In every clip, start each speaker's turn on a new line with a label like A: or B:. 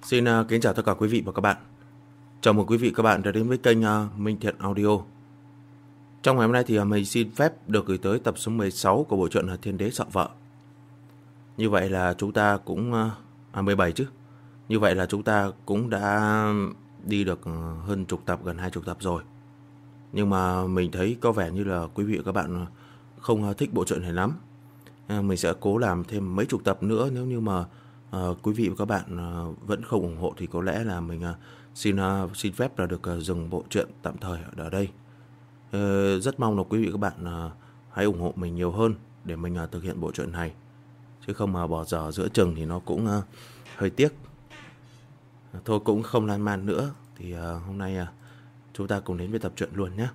A: Xin kính chào tất cả quý vị và các bạn. Chào mừng quý vị và các bạn đã đến với kênh Minh Thiện Audio. Trong ngày hôm nay thì mình xin phép được gửi tới tập số 16 của bộ truyện Thiên Đế Sợ Vợ. Như vậy là chúng ta cũng 17 chứ. Như vậy là chúng ta cũng đã đi được hơn chục tập, gần 20 tập rồi. Nhưng mà mình thấy có vẻ như là quý vị và các bạn không thích bộ truyện này lắm. Mình sẽ cố làm thêm mấy chục tập nữa. Nếu như mà quý vị và các bạn vẫn không ủng hộ thì có lẽ là mình xin phép là được dừng bộ truyện tạm thời ở đây. Rất mong là quý vị và các bạn hãy ủng hộ mình nhiều hơn để mình thực hiện bộ truyện này, chứ không mà bỏ dở giữa chừng thì nó cũng hơi tiếc. Thôi cũng không lan man nữa, thì hôm nay chúng ta cùng đến với tập truyện luôn nhé.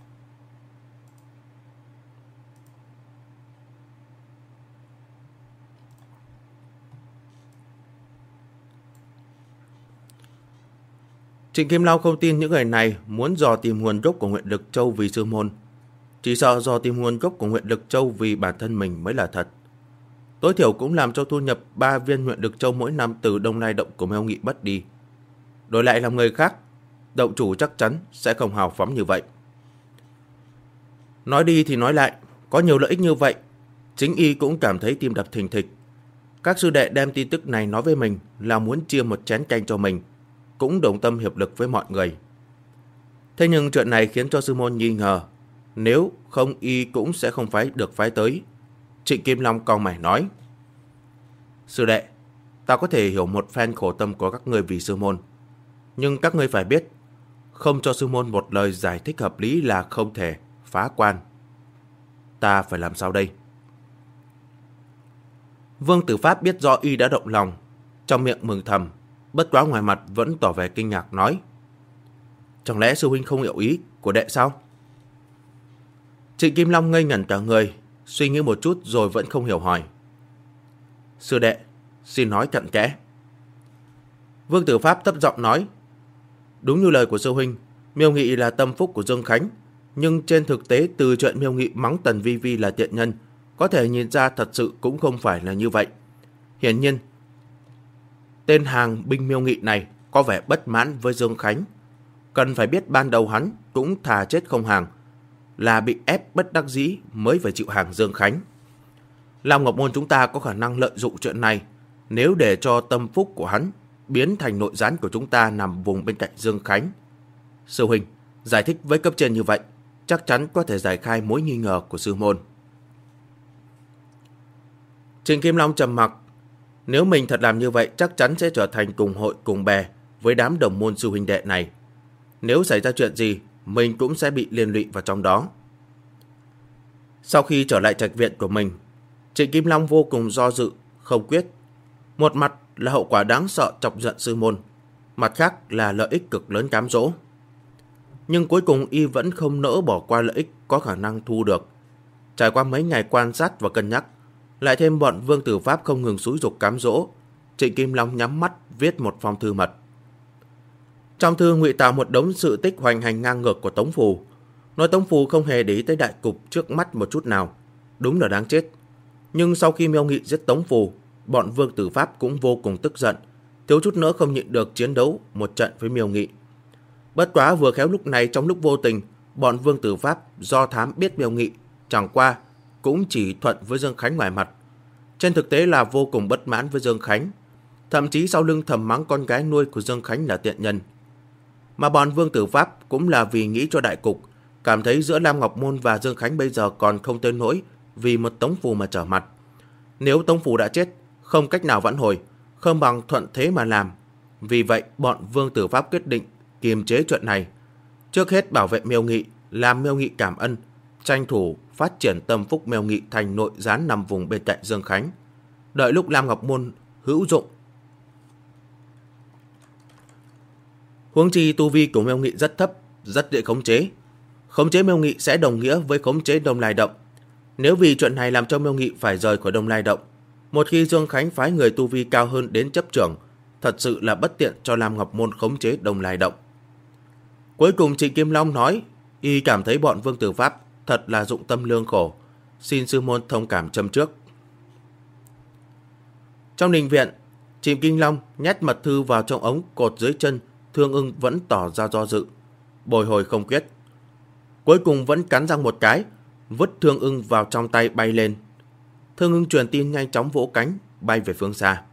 A: Trịnh Kim Long không tin những người này muốn dò tìm nguồn gốc của Nguyệt Lực Châu vì sư môn. Chỉ sợ dò tìm nguồn gốc của Nguyệt Lực Châu vì bản thân mình mới là thật. Tối thiểu cũng làm cho thu nhập 3 viên Nguyệt Lực Châu mỗi năm từ Đông Lai Động của Mêu Nghị mất đi. Đổi lại làm người khác, động chủ chắc chắn sẽ không hào phóng như vậy. Nói đi thì nói lại, có nhiều lợi ích như vậy, chính y cũng cảm thấy tim đập thình thịch. Các sư đệ đem tin tức này nói với mình là muốn chia một chén canh cho mình, cũng đồng tâm hiệp lực với mọi người. Thế nhưng chuyện này khiến cho sư môn nghi ngờ, nếu không y cũng sẽ không được phái tới. Trịnh Kim Long cau mày nói: Sư đệ, ta có thể hiểu một phen khổ tâm của các người vì sư môn, nhưng các ngươi phải biết, không cho sư môn một lời giải thích hợp lý là không thể phá quan. Ta phải làm sao đây? Vương Tử Pháp biết do y đã động lòng, trong miệng mừng thầm, bất quá ngoài mặt vẫn tỏ vẻ kinh ngạc nói: Chẳng lẽ sư huynh không hiểu ý của đệ sao? Trịnh Kim Long ngây ngẩn cả người, suy nghĩ một chút rồi vẫn không hiểu hỏi: Sư đệ, xin nói cặn kẽ. Vương Tử Pháp thấp giọng nói: Đúng như lời của sư huynh, Miêu Nghị là tâm phúc của Dương Khánh, nhưng trên thực tế từ chuyện Miêu Nghị mắng Tần Vi Vi là tiện nhân, có thể nhìn ra thật sự cũng không phải là như vậy. Hiển nhiên, tên hàng binh Miêu Nghị này có vẻ bất mãn với Dương Khánh. Cần phải biết ban đầu hắn cũng thà chết không hàng, là bị ép bất đắc dĩ mới phải chịu hàng Dương Khánh. Lam Ngọc Môn chúng ta có khả năng lợi dụng chuyện này, nếu để cho tâm phúc của hắn biến thành nội gián của chúng ta nằm vùng bên cạnh Dương Khánh. Sư huynh, giải thích với cấp trên như vậy, chắc chắn có thể giải khai mối nghi ngờ của sư môn. Trịnh Kim Long trầm mặc. Nếu mình thật làm như vậy chắc chắn sẽ trở thành cùng hội cùng bè với đám đồng môn sư huynh đệ này. Nếu xảy ra chuyện gì, mình cũng sẽ bị liên lụy vào trong đó. Sau khi trở lại trạch viện của mình, Trịnh Kim Long vô cùng do dự, không quyết. Một mặt là hậu quả đáng sợ chọc giận sư môn, mặt khác là lợi ích cực lớn cám dỗ. Nhưng cuối cùng y vẫn không nỡ bỏ qua lợi ích có khả năng thu được. Trải qua mấy ngày quan sát và cân nhắc, lại thêm bọn Vương Tử Pháp không ngừng xúi giục cám dỗ, Trịnh Kim Long nhắm mắt viết một phong thư mật. Trong thư ngụy tạo một đống sự tích hoành hành ngang ngược của Tống Phù, nói Tống Phù không hề để ý tới đại cục trước mắt một chút nào, đúng là đáng chết. Nhưng sau khi Miêu Nghị giết Tống Phù, bọn Vương Tử Pháp cũng vô cùng tức giận, thiếu chút nữa không nhịn được chiến đấu một trận với Miêu Nghị. Bất quá vừa khéo lúc này trong lúc vô tình, bọn Vương Tử Pháp do thám biết Miêu Nghị chẳng qua cũng chỉ thuận với Dương Khánh ngoài mặt, trên thực tế là vô cùng bất mãn với Dương Khánh, thậm chí sau lưng thầm mắng con gái nuôi của Dương Khánh là tiện nhân. Mà bọn Vương Tử Pháp cũng là vì nghĩ cho đại cục, cảm thấy giữa Lam Ngọc Môn và Dương Khánh bây giờ còn không tới nỗi vì một Tống Phù mà trở mặt. Nếu Tống Phù đã chết, không cách nào vãn hồi, không bằng thuận thế mà làm. Vì vậy bọn Vương Tử Pháp quyết định kiềm chế chuyện này, trước hết bảo vệ Miêu Nghị, làm Miêu Nghị cảm ân, tranh thủ phát triển tâm phúc Miêu Nghị thành nội gián nằm vùng bên cạnh Dương Khánh. Đợi lúc Lam Ngọc Môn hữu dụng. Huống chi tu vi của Miêu Nghị rất thấp, rất dễ khống chế. Khống chế Miêu Nghị sẽ đồng nghĩa với khống chế Đông Lai Động. Nếu vì chuyện này làm cho Miêu Nghị phải rời khỏi Đông Lai Động, một khi Dương Khánh phái người tu vi cao hơn đến chấp trưởng, thật sự là bất tiện cho Lam Ngọc Môn khống chế Đông Lai Động. Cuối cùng Trịnh Kim Long nói, y cảm thấy bọn Vương Tử Pháp thật là dụng tâm lương khổ, xin sư môn thông cảm châm trước. Trong đình viện, Trịm Kinh Long nhét mật thư vào trong ống cột dưới chân, Thương Ưng vẫn tỏ ra do dự, bồi hồi không quyết. Cuối cùng vẫn cắn răng một cái, vứt Thương Ưng vào trong tay bay lên. Thương Ưng truyền tin nhanh chóng vỗ cánh, bay về phương xa.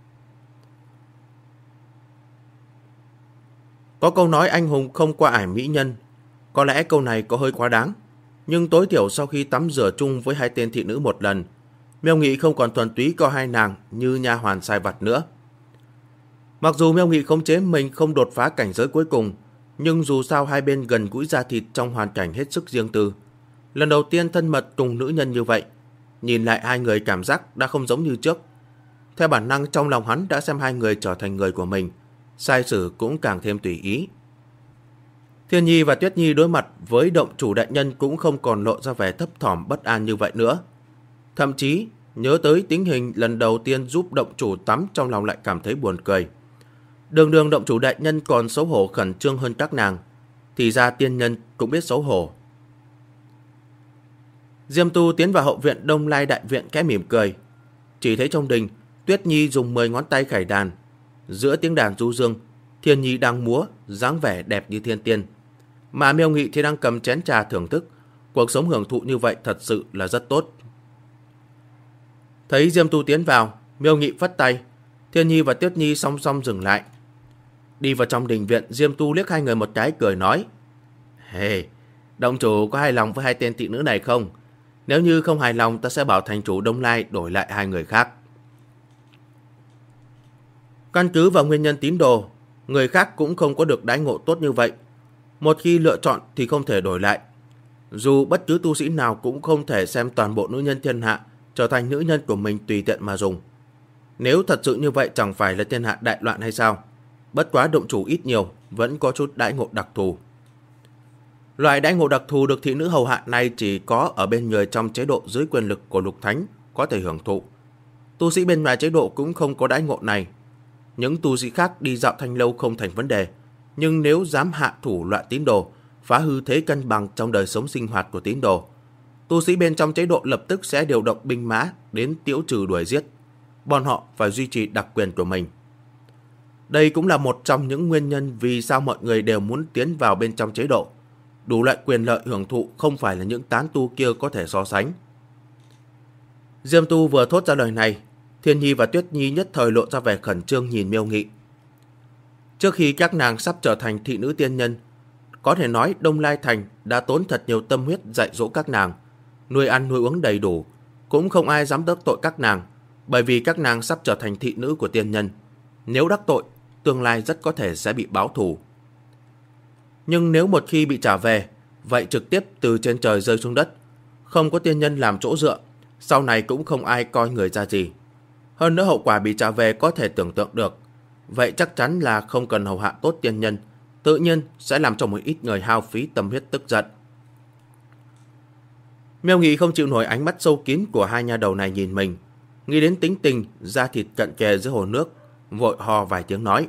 A: Có câu nói anh hùng không qua ải mỹ nhân. Có lẽ câu này có hơi quá đáng, nhưng tối thiểu sau khi tắm rửa chung với hai tên thị nữ một lần, Miêu Nghị không còn thuần túy coi hai nàng như nha hoàn sai vặt nữa. Mặc dù Miêu Nghị khống chế mình không đột phá cảnh giới cuối cùng, nhưng dù sao hai bên gần gũi da thịt trong hoàn cảnh hết sức riêng tư. Lần đầu tiên thân mật cùng nữ nhân như vậy, nhìn lại hai người cảm giác đã không giống như trước. Theo bản năng trong lòng hắn đã xem hai người trở thành người của mình, sai sử cũng càng thêm tùy ý. Thiên Nhi và Tuyết Nhi đối mặt với động chủ đại nhân cũng không còn lộ ra vẻ thấp thỏm bất an như vậy nữa. Thậm chí nhớ tới tình hình lần đầu tiên giúp động chủ tắm, trong lòng lại cảm thấy buồn cười. Đường đường động chủ đại nhân còn xấu hổ khẩn trương hơn các nàng, thì ra tiên nhân cũng biết xấu hổ. Diêm Tu tiến vào hậu viện Đông Lai đại viện khẽ mỉm cười. Chỉ thấy trong đình, Tuyết Nhi dùng 10 ngón tay khải đàn. Giữa tiếng đàn du dương, Thiên Nhi đang múa, dáng vẻ đẹp như thiên tiên. Mà Miêu Nghị thì đang cầm chén trà thưởng thức. Cuộc sống hưởng thụ như vậy thật sự là rất tốt. Thấy Diêm Tu tiến vào, Miêu Nghị phất tay. Thiên Nhi và Tuyết Nhi song song dừng lại. Đi vào trong đình viện, Diêm Tu liếc hai người một cái cười nói: Hey, động chủ có hài lòng với hai tên thị nữ này không? Nếu như không hài lòng, ta sẽ bảo thành chủ Đông Lai đổi lại hai người khác. Căn cứ vào nguyên nhân tín đồ, người khác cũng không có được đãi ngộ tốt như vậy. Một khi lựa chọn thì không thể đổi lại. Dù bất cứ tu sĩ nào cũng không thể xem toàn bộ nữ nhân thiên hạ trở thành nữ nhân của mình tùy tiện mà dùng. Nếu thật sự như vậy chẳng phải là thiên hạ đại loạn hay sao? Bất quá động chủ ít nhiều vẫn có chút đãi ngộ đặc thù. Loại đãi ngộ đặc thù được thị nữ hầu hạ này chỉ có ở bên người trong chế độ dưới quyền lực của lục thánh có thể hưởng thụ. Tu sĩ bên ngoài chế độ cũng không có đãi ngộ này. Những tu sĩ khác đi dạo thanh lâu không thành vấn đề, nhưng nếu dám hạ thủ loại tín đồ, phá hư thế cân bằng trong đời sống sinh hoạt của tín đồ, tu sĩ bên trong chế độ lập tức sẽ điều động binh mã đến tiễu trừ đuổi giết. Bọn họ phải duy trì đặc quyền của mình. Đây cũng là một trong những nguyên nhân vì sao mọi người đều muốn tiến vào bên trong chế độ. Đủ loại quyền lợi hưởng thụ không phải là những tán tu kia có thể so sánh. Diêm Tu vừa thốt ra lời này, Thiên Nhi và Tuyết Nhi nhất thời lộ ra vẻ khẩn trương nhìn Miêu Nghị. Trước khi các nàng sắp trở thành thị nữ tiên nhân, có thể nói Đông Lai Thành đã tốn thật nhiều tâm huyết dạy dỗ các nàng, nuôi ăn nuôi uống đầy đủ, cũng không ai dám đắc tội các nàng, bởi vì các nàng sắp trở thành thị nữ của tiên nhân. Nếu đắc tội, tương lai rất có thể sẽ bị báo thù. Nhưng nếu một khi bị trả về, vậy trực tiếp từ trên trời rơi xuống đất, không có tiên nhân làm chỗ dựa, sau này cũng không ai coi người ra gì. Hơn nữa hậu quả bị trả về có thể tưởng tượng được. Vậy chắc chắn là không cần hầu hạ tốt tiên nhân, tự nhiên sẽ làm cho một ít người hao phí tâm huyết tức giận. Miêu Nghị không chịu nổi ánh mắt sâu kín của hai nha đầu này nhìn mình, nghĩ đến tính tình da thịt cận kề dưới hồ nước, vội ho vài tiếng nói: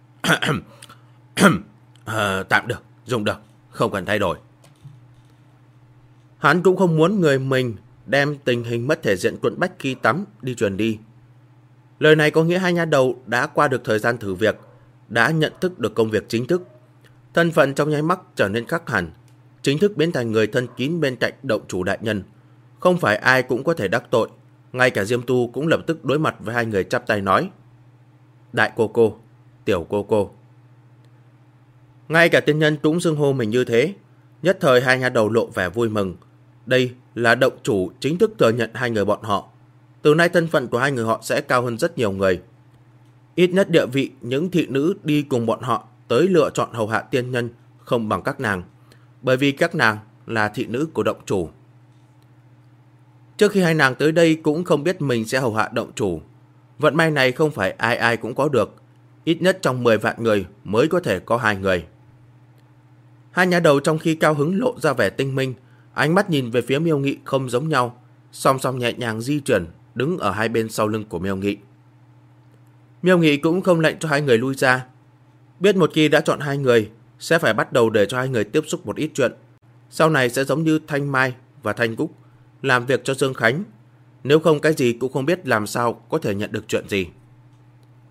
A: Tạm được, dùng được, không cần thay đổi. Hắn cũng không muốn người mình đem tình hình mất thể diện quận bách khi tắm đi truyền đi. Lời này có nghĩa hai nha đầu đã qua được thời gian thử việc, đã nhận thức được công việc chính thức. Thân phận trong nháy mắt trở nên khác hẳn, chính thức biến thành người thân kín bên cạnh động chủ đại nhân. Không phải ai cũng có thể đắc tội, ngay cả Diêm Tu cũng lập tức đối mặt với hai người chắp tay nói: Đại cô cô, tiểu cô cô. Ngay cả tiên nhân cũng xưng hô mình như thế. Nhất thời hai nha đầu lộ vẻ vui mừng. Đây là động chủ chính thức thừa nhận hai người bọn họ. Từ nay thân phận của hai người họ sẽ cao hơn rất nhiều người. Ít nhất địa vị những thị nữ đi cùng bọn họ tới lựa chọn hầu hạ tiên nhân không bằng các nàng, bởi vì các nàng là thị nữ của động chủ. Trước khi hai nàng tới đây cũng không biết mình sẽ hầu hạ động chủ. Vận may này không phải ai ai cũng có được, ít nhất trong 10 vạn người mới có thể có 2 người. Hai nhà đầu trong khi cao hứng lộ ra vẻ tinh minh, ánh mắt nhìn về phía Miêu Nghị không giống nhau, song song nhẹ nhàng di chuyển, đứng ở hai bên sau lưng của Miêu Nghị. Miêu Nghị cũng không lệnh cho hai người lui ra. Biết một khi đã chọn hai người, sẽ phải bắt đầu để cho hai người tiếp xúc một ít chuyện. Sau này sẽ giống như Thanh Mai và Thanh Cúc, làm việc cho Dương Khánh. Nếu không cái gì cũng không biết làm sao có thể nhận được chuyện gì.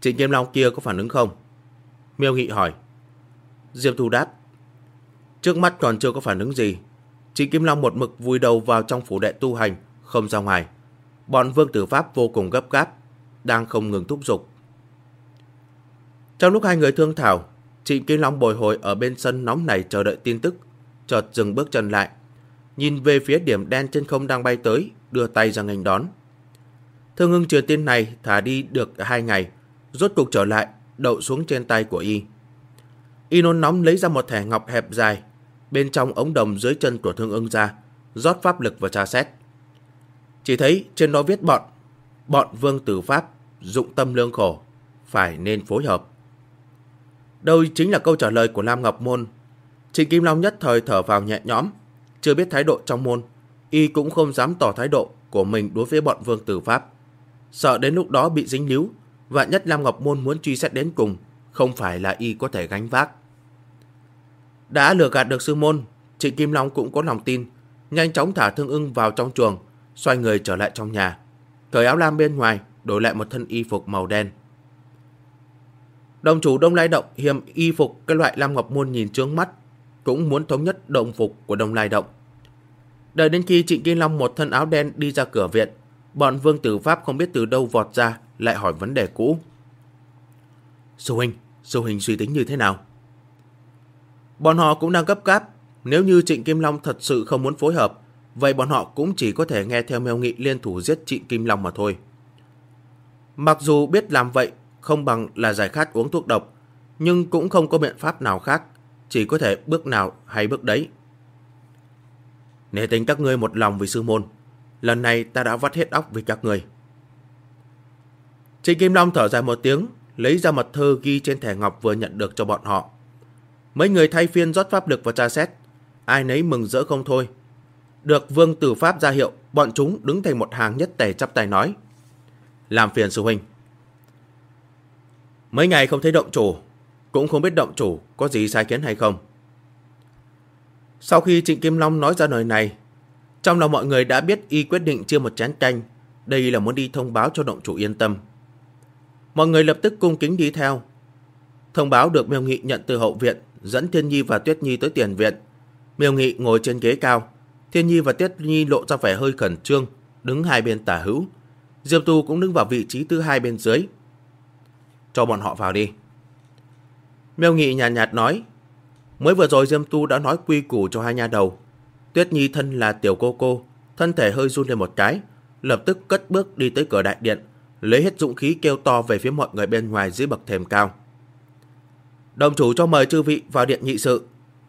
A: Trịnh Kim Long kia có phản ứng không? Miêu Nghị hỏi. Diệp Thu đáp. Trước mắt còn chưa có phản ứng gì. Trịnh Kim Long một mực vùi đầu vào trong phủ đệ tu hành, không ra ngoài. Bọn Vương Tử Pháp vô cùng gấp gáp, đang không ngừng thúc giục. Trong lúc hai người thương thảo, Trịnh Kim Long bồi hồi ở bên sân nóng này chờ đợi tin tức, chợt dừng bước chân lại, nhìn về phía điểm đen trên không đang bay tới, đưa tay ra nghênh đón. Thương Ưng truyền tin này thả đi được 2 ngày, rốt cục trở lại, đậu xuống trên tay của y. Y nôn nóng lấy ra một thẻ ngọc hẹp dài, bên trong ống đồng dưới chân của Thương Ưng ra, rót pháp lực vào tra xét. Chỉ thấy trên đó viết bọn Vương Tử Pháp dụng tâm lương khổ, phải nên phối hợp. Đây chính là câu trả lời của Lam Ngọc Môn. Trịnh Kim Long nhất thời thở vào nhẹ nhõm. Chưa biết thái độ trong môn, y cũng không dám tỏ thái độ của mình đối với bọn Vương Tử Pháp, sợ đến lúc đó bị dính líu, vạn nhất Lam Ngọc Môn muốn truy xét đến cùng, không phải là y có thể gánh vác. Đã lừa gạt được sư môn, Trịnh Kim Long cũng có lòng tin, nhanh chóng thả Thương Ưng vào trong chuồng, xoay người trở lại trong nhà, cởi áo lam bên ngoài, đổi lại một thân y phục màu đen. Đồng chủ Đông Lai Động hiềm y phục cái loại Lam Ngọc Môn nhìn chướng mắt, cũng muốn thống nhất đồng phục của Đông Lai Động. Đợi đến khi Trịnh Kim Long một thân áo đen đi ra cửa viện, bọn Vương Tử Pháp không biết từ đâu vọt ra, lại hỏi vấn đề cũ. Sư huynh suy tính như thế nào? Bọn họ cũng đang gấp gáp. Nếu như Trịnh Kim Long thật sự không muốn phối hợp, vậy bọn họ cũng chỉ có thể nghe theo Miêu Nghị liên thủ giết Trịnh Kim Long mà thôi. Mặc dù biết làm vậy không bằng là giải khát uống thuốc độc, nhưng cũng không có biện pháp nào khác, chỉ có thể bước nào hay bước đấy. Nể tình các ngươi một lòng vì sư môn, lần này ta đã vắt hết óc vì các ngươi. Trịnh Kim Long thở dài một tiếng, lấy ra mật thư ghi trên thẻ ngọc vừa nhận được cho bọn họ. Mấy người thay phiên rót pháp lực vào tra xét, ai nấy mừng rỡ không thôi. Được Vương Tử Pháp ra hiệu, bọn chúng đứng thành một hàng nhất tề chắp tay nói. Làm phiền sư huynh. Mấy ngày không thấy động chủ, cũng không biết động chủ có gì sai khiến hay không. Sau khi Trịnh Kim Long nói ra lời này, trong lòng mọi người đã biết y quyết định chia một chén canh, đây là muốn đi thông báo cho động chủ yên tâm. Mọi người lập tức cung kính đi theo. Thông báo được Miêu Nghị nhận từ hậu viện, dẫn Thiên Nhi và Tuyết Nhi tới tiền viện. Miêu Nghị ngồi trên ghế cao, Thiên Nhi và Tuyết Nhi lộ ra vẻ hơi khẩn trương, đứng hai bên tả hữu. Diệp Tu cũng đứng vào vị trí thứ hai bên dưới. Cho bọn họ vào đi. Miêu Nghị nhàn nhạt nói. Mới vừa rồi Diệp Tu đã nói quy củ cho hai nha đầu. Tuyết Nhi thân là tiểu cô, thân thể hơi run lên một cái, lập tức cất bước đi tới cửa đại điện, lấy hết dũng khí kêu to về phía mọi người bên ngoài dưới bậc thềm cao. Đồng chủ cho mời chư vị vào điện nghị sự.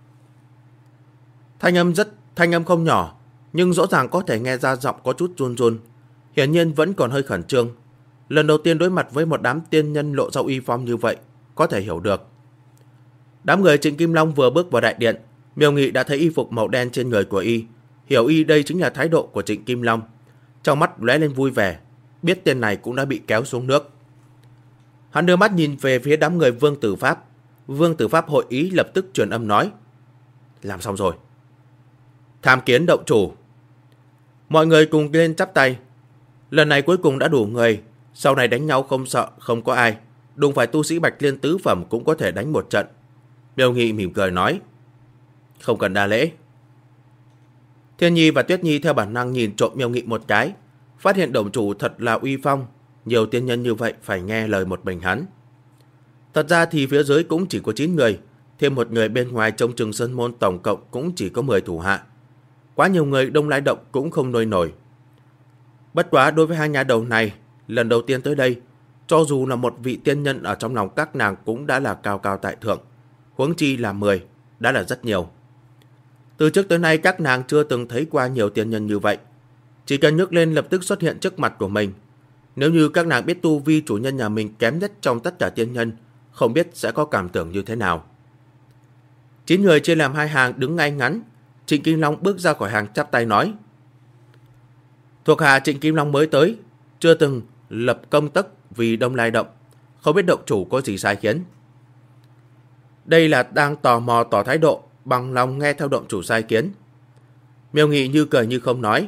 A: Thanh âm không nhỏ, nhưng rõ ràng có thể nghe ra giọng có chút run run, hiển nhiên vẫn còn hơi khẩn trương. Lần đầu tiên đối mặt với một đám tiên nhân lộ ra uy phong như vậy, có thể hiểu được. Đám người Trịnh Kim Long vừa bước vào đại điện, Miêu Nghị đã thấy y phục màu đen trên người của y, hiểu y đây chính là thái độ của Trịnh Kim Long. Trong mắt lóe lên vui vẻ, biết tên này cũng đã bị kéo xuống nước. Hắn đưa mắt nhìn về phía đám người Vương Tử Pháp. Vương Tử Pháp hội ý lập tức truyền âm nói. Làm xong rồi. Tham kiến động chủ. Mọi người cùng lên chắp tay. Lần này cuối cùng đã đủ người, sau này đánh nhau không sợ, không có ai. Đụng phải tu sĩ Bạch Liên tứ phẩm cũng có thể đánh một trận. Miêu Nghị mỉm cười nói. Không cần đa lễ. Thiên Nhi và Tuyết Nhi theo bản năng nhìn trộm Miêu Nghị một cái, phát hiện động chủ thật là uy phong, nhiều tiên nhân như vậy phải nghe lời một mình hắn. Thật ra thì phía dưới cũng chỉ có 9 người, thêm một người bên ngoài trông chừng sân môn, tổng cộng cũng chỉ có 10 thủ hạ. Quá nhiều người Đông Lai Động cũng không nuôi nổi. Bất quá đối với hai nhà đầu này, lần đầu tiên tới đây, cho dù là một vị tiên nhân ở trong lòng các nàng cũng đã là cao cao tại thượng, huống chi là 10, đã là rất nhiều. Từ trước tới nay các nàng chưa từng thấy qua nhiều tiên nhân như vậy. Chỉ cần nhấc lên lập tức xuất hiện trước mặt của mình. Nếu như các nàng biết tu vi chủ nhân nhà mình kém nhất trong tất cả tiên nhân, không biết sẽ có cảm tưởng như thế nào. 9 người chia làm hai hàng đứng ngay ngắn. Trịnh Kim Long bước ra khỏi hàng chắp tay nói. Thuộc hạ Trịnh Kim Long mới tới, chưa từng lập công tắc vì Đông Lai Động, không biết động chủ có gì sai khiến. Đây là đang tò mò tỏ thái độ, bằng lòng nghe theo động chủ sai kiến. Miêu Nghị như cười như không nói.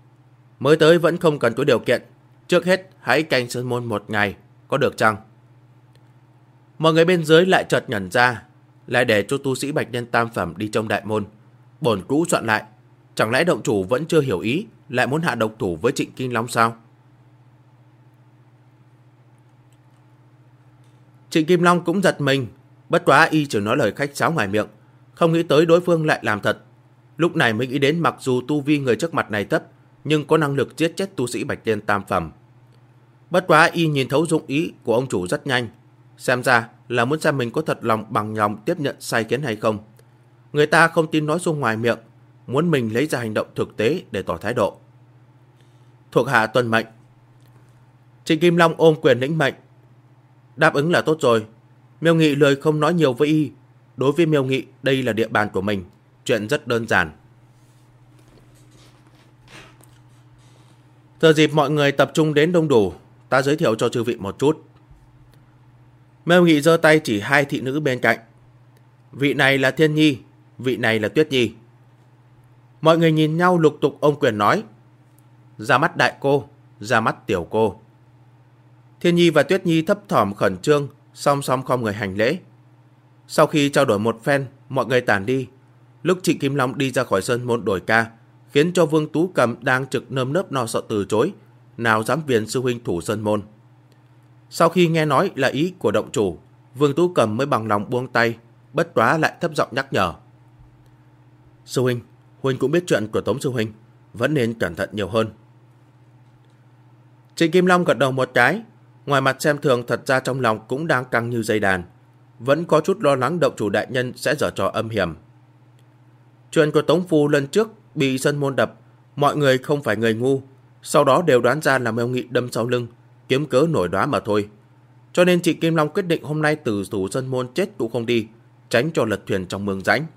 A: Mới tới vẫn không cần có điều kiện, trước hết hãy canh sơn môn một ngày, có được chăng? Mọi người bên dưới lại chợt nhận ra, lại để cho tu sĩ bạch nhân tam phẩm đi trong đại môn. Bổn cũ soạn lại, chẳng lẽ động chủ vẫn chưa hiểu ý, lại muốn hạ độc thủ với Trịnh Kim Long sao? Trịnh Kim Long cũng giật mình, bất quá y chỉ nói lời khách sáo ngoài miệng, không nghĩ tới đối phương lại làm thật. Lúc này mới nghĩ đến mặc dù tu vi người trước mặt này thấp, nhưng có năng lực giết chết tu sĩ bạch liên tam phẩm. Bất quá y nhìn thấu dụng ý của ông chủ rất nhanh, xem ra là muốn xem mình có thật lòng bằng lòng tiếp nhận sai khiến hay không. Người ta không tin nói xuông ngoài miệng, muốn mình lấy ra hành động thực tế để tỏ thái độ. Thuộc hạ tuân mệnh. Trịnh Kim Long ôm quyền lĩnh mệnh. Đáp ứng là tốt rồi. Miêu Nghị lời không nói nhiều với y. Đối với Miêu Nghị, đây là địa bàn của mình, chuyện rất đơn giản. Thừa dịp mọi người tập trung đến đông đủ, ta giới thiệu cho chư vị một chút. Miêu Nghị giơ tay chỉ hai thị nữ bên cạnh. Vị này là Thiên Nhi, vị này là Tuyết Nhi. Mọi người nhìn nhau lục tục ôm quyền nói. Ra mắt đại cô, ra mắt tiểu cô. Thiên Nhi và Tuyết Nhi thấp thỏm khẩn trương, song song không người hành lễ. Sau khi trao đổi một phen, mọi người tản đi. Lúc Trịnh Kim Long đi ra khỏi sơn môn đổi ca, khiến cho Vương Tú Cầm đang trực nơm nớp lo sợ từ chối, nào dám viền sư huynh thủ sơn môn. Sau khi nghe nói là ý của động chủ, Vương Tú Cầm mới bằng lòng buông tay, bất quá lại thấp giọng nhắc nhở. Sư huynh, huynh cũng biết chuyện của Tống sư huynh, vẫn nên cẩn thận nhiều hơn. Trịnh Kim Long gật đầu một cái, ngoài mặt xem thường thật ra trong lòng cũng đang căng như dây đàn, vẫn có chút lo lắng động chủ đại nhân sẽ giở trò âm hiểm. Chuyện của Tống Phu lần trước bị sơn môn đập, mọi người không phải người ngu, sau đó đều đoán ra là Miêu Nghị đâm sau lưng, kiếm cớ nổi đoá mà thôi. Cho nên Trịnh Kim Long quyết định hôm nay từ thủ sơn môn chết cũng không đi, tránh cho lật thuyền trong mương rãnh.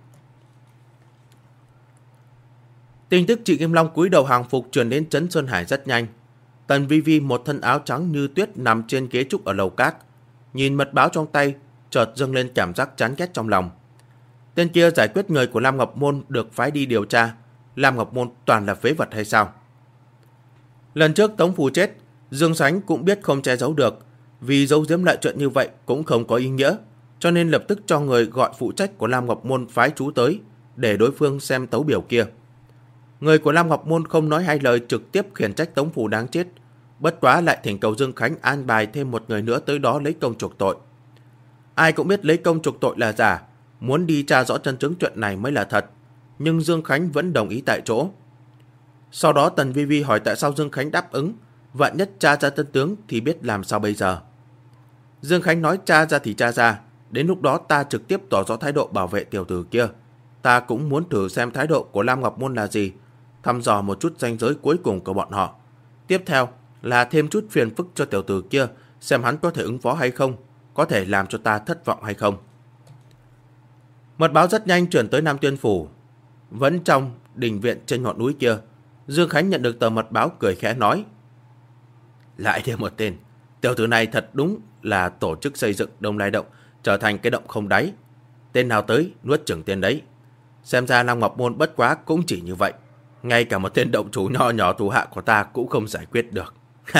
A: Tin tức Trịnh Kim Long cúi đầu hàng phục truyền đến trấn Sơn Hải rất nhanh. Tần Vi Vi một thân áo trắng như tuyết nằm trên ghế trúc ở lầu cát, nhìn mật báo trong tay, chợt dâng lên cảm giác chán ghét trong lòng. Tên kia giải quyết người của Lam Ngọc Môn được phái đi điều tra, Lam Ngọc Môn toàn là phế vật hay sao? Lần trước Tống Phù chết, Dương Sánh cũng biết không che giấu được, vì giấu giếm lại chuyện như vậy cũng không có ý nghĩa, cho nên lập tức cho người gọi phụ trách của Lam Ngọc Môn phái chú tới, để đối phương xem tấu biểu kia. Người của Lam Ngọc Môn không nói hai lời trực tiếp khiển trách Tống Phù đáng chết, bất quá lại thỉnh cầu Dương Khánh an bài thêm một người nữa tới đó lấy công chuộc tội. Ai cũng biết lấy công chuộc tội là giả, muốn đi tra rõ chân chứng chuyện này mới là thật, nhưng Dương Khánh vẫn đồng ý tại chỗ. Sau đó Tần Vi Vi hỏi tại sao Dương Khánh đáp ứng, vạn nhất tra ra chân tướng thì biết làm sao bây giờ. Dương Khánh nói tra ra thì tra ra, đến lúc đó ta trực tiếp tỏ rõ thái độ bảo vệ tiểu tử kia. Ta cũng muốn thử xem thái độ của Lam Ngọc Môn là gì, thăm dò một chút ranh giới cuối cùng của bọn họ. Tiếp theo là thêm chút phiền phức cho tiểu tử kia, xem hắn có thể ứng phó hay không, có thể làm cho ta thất vọng hay không. Mật báo rất nhanh chuyển tới Nam Tuyên Phủ. Vẫn trong đình viện trên ngọn núi kia, Dương Khánh nhận được tờ mật báo cười khẽ nói. Lại thêm một tên, tiểu tử này thật đúng là tổ chức xây dựng Đông Lai Động trở thành cái động không đáy. Tên nào tới nuốt chửng tên đấy. Xem ra Lam Ngọc Môn bất quá cũng chỉ như vậy. Ngay cả một tên động chủ nho nhỏ thủ hạ của ta cũng không giải quyết được.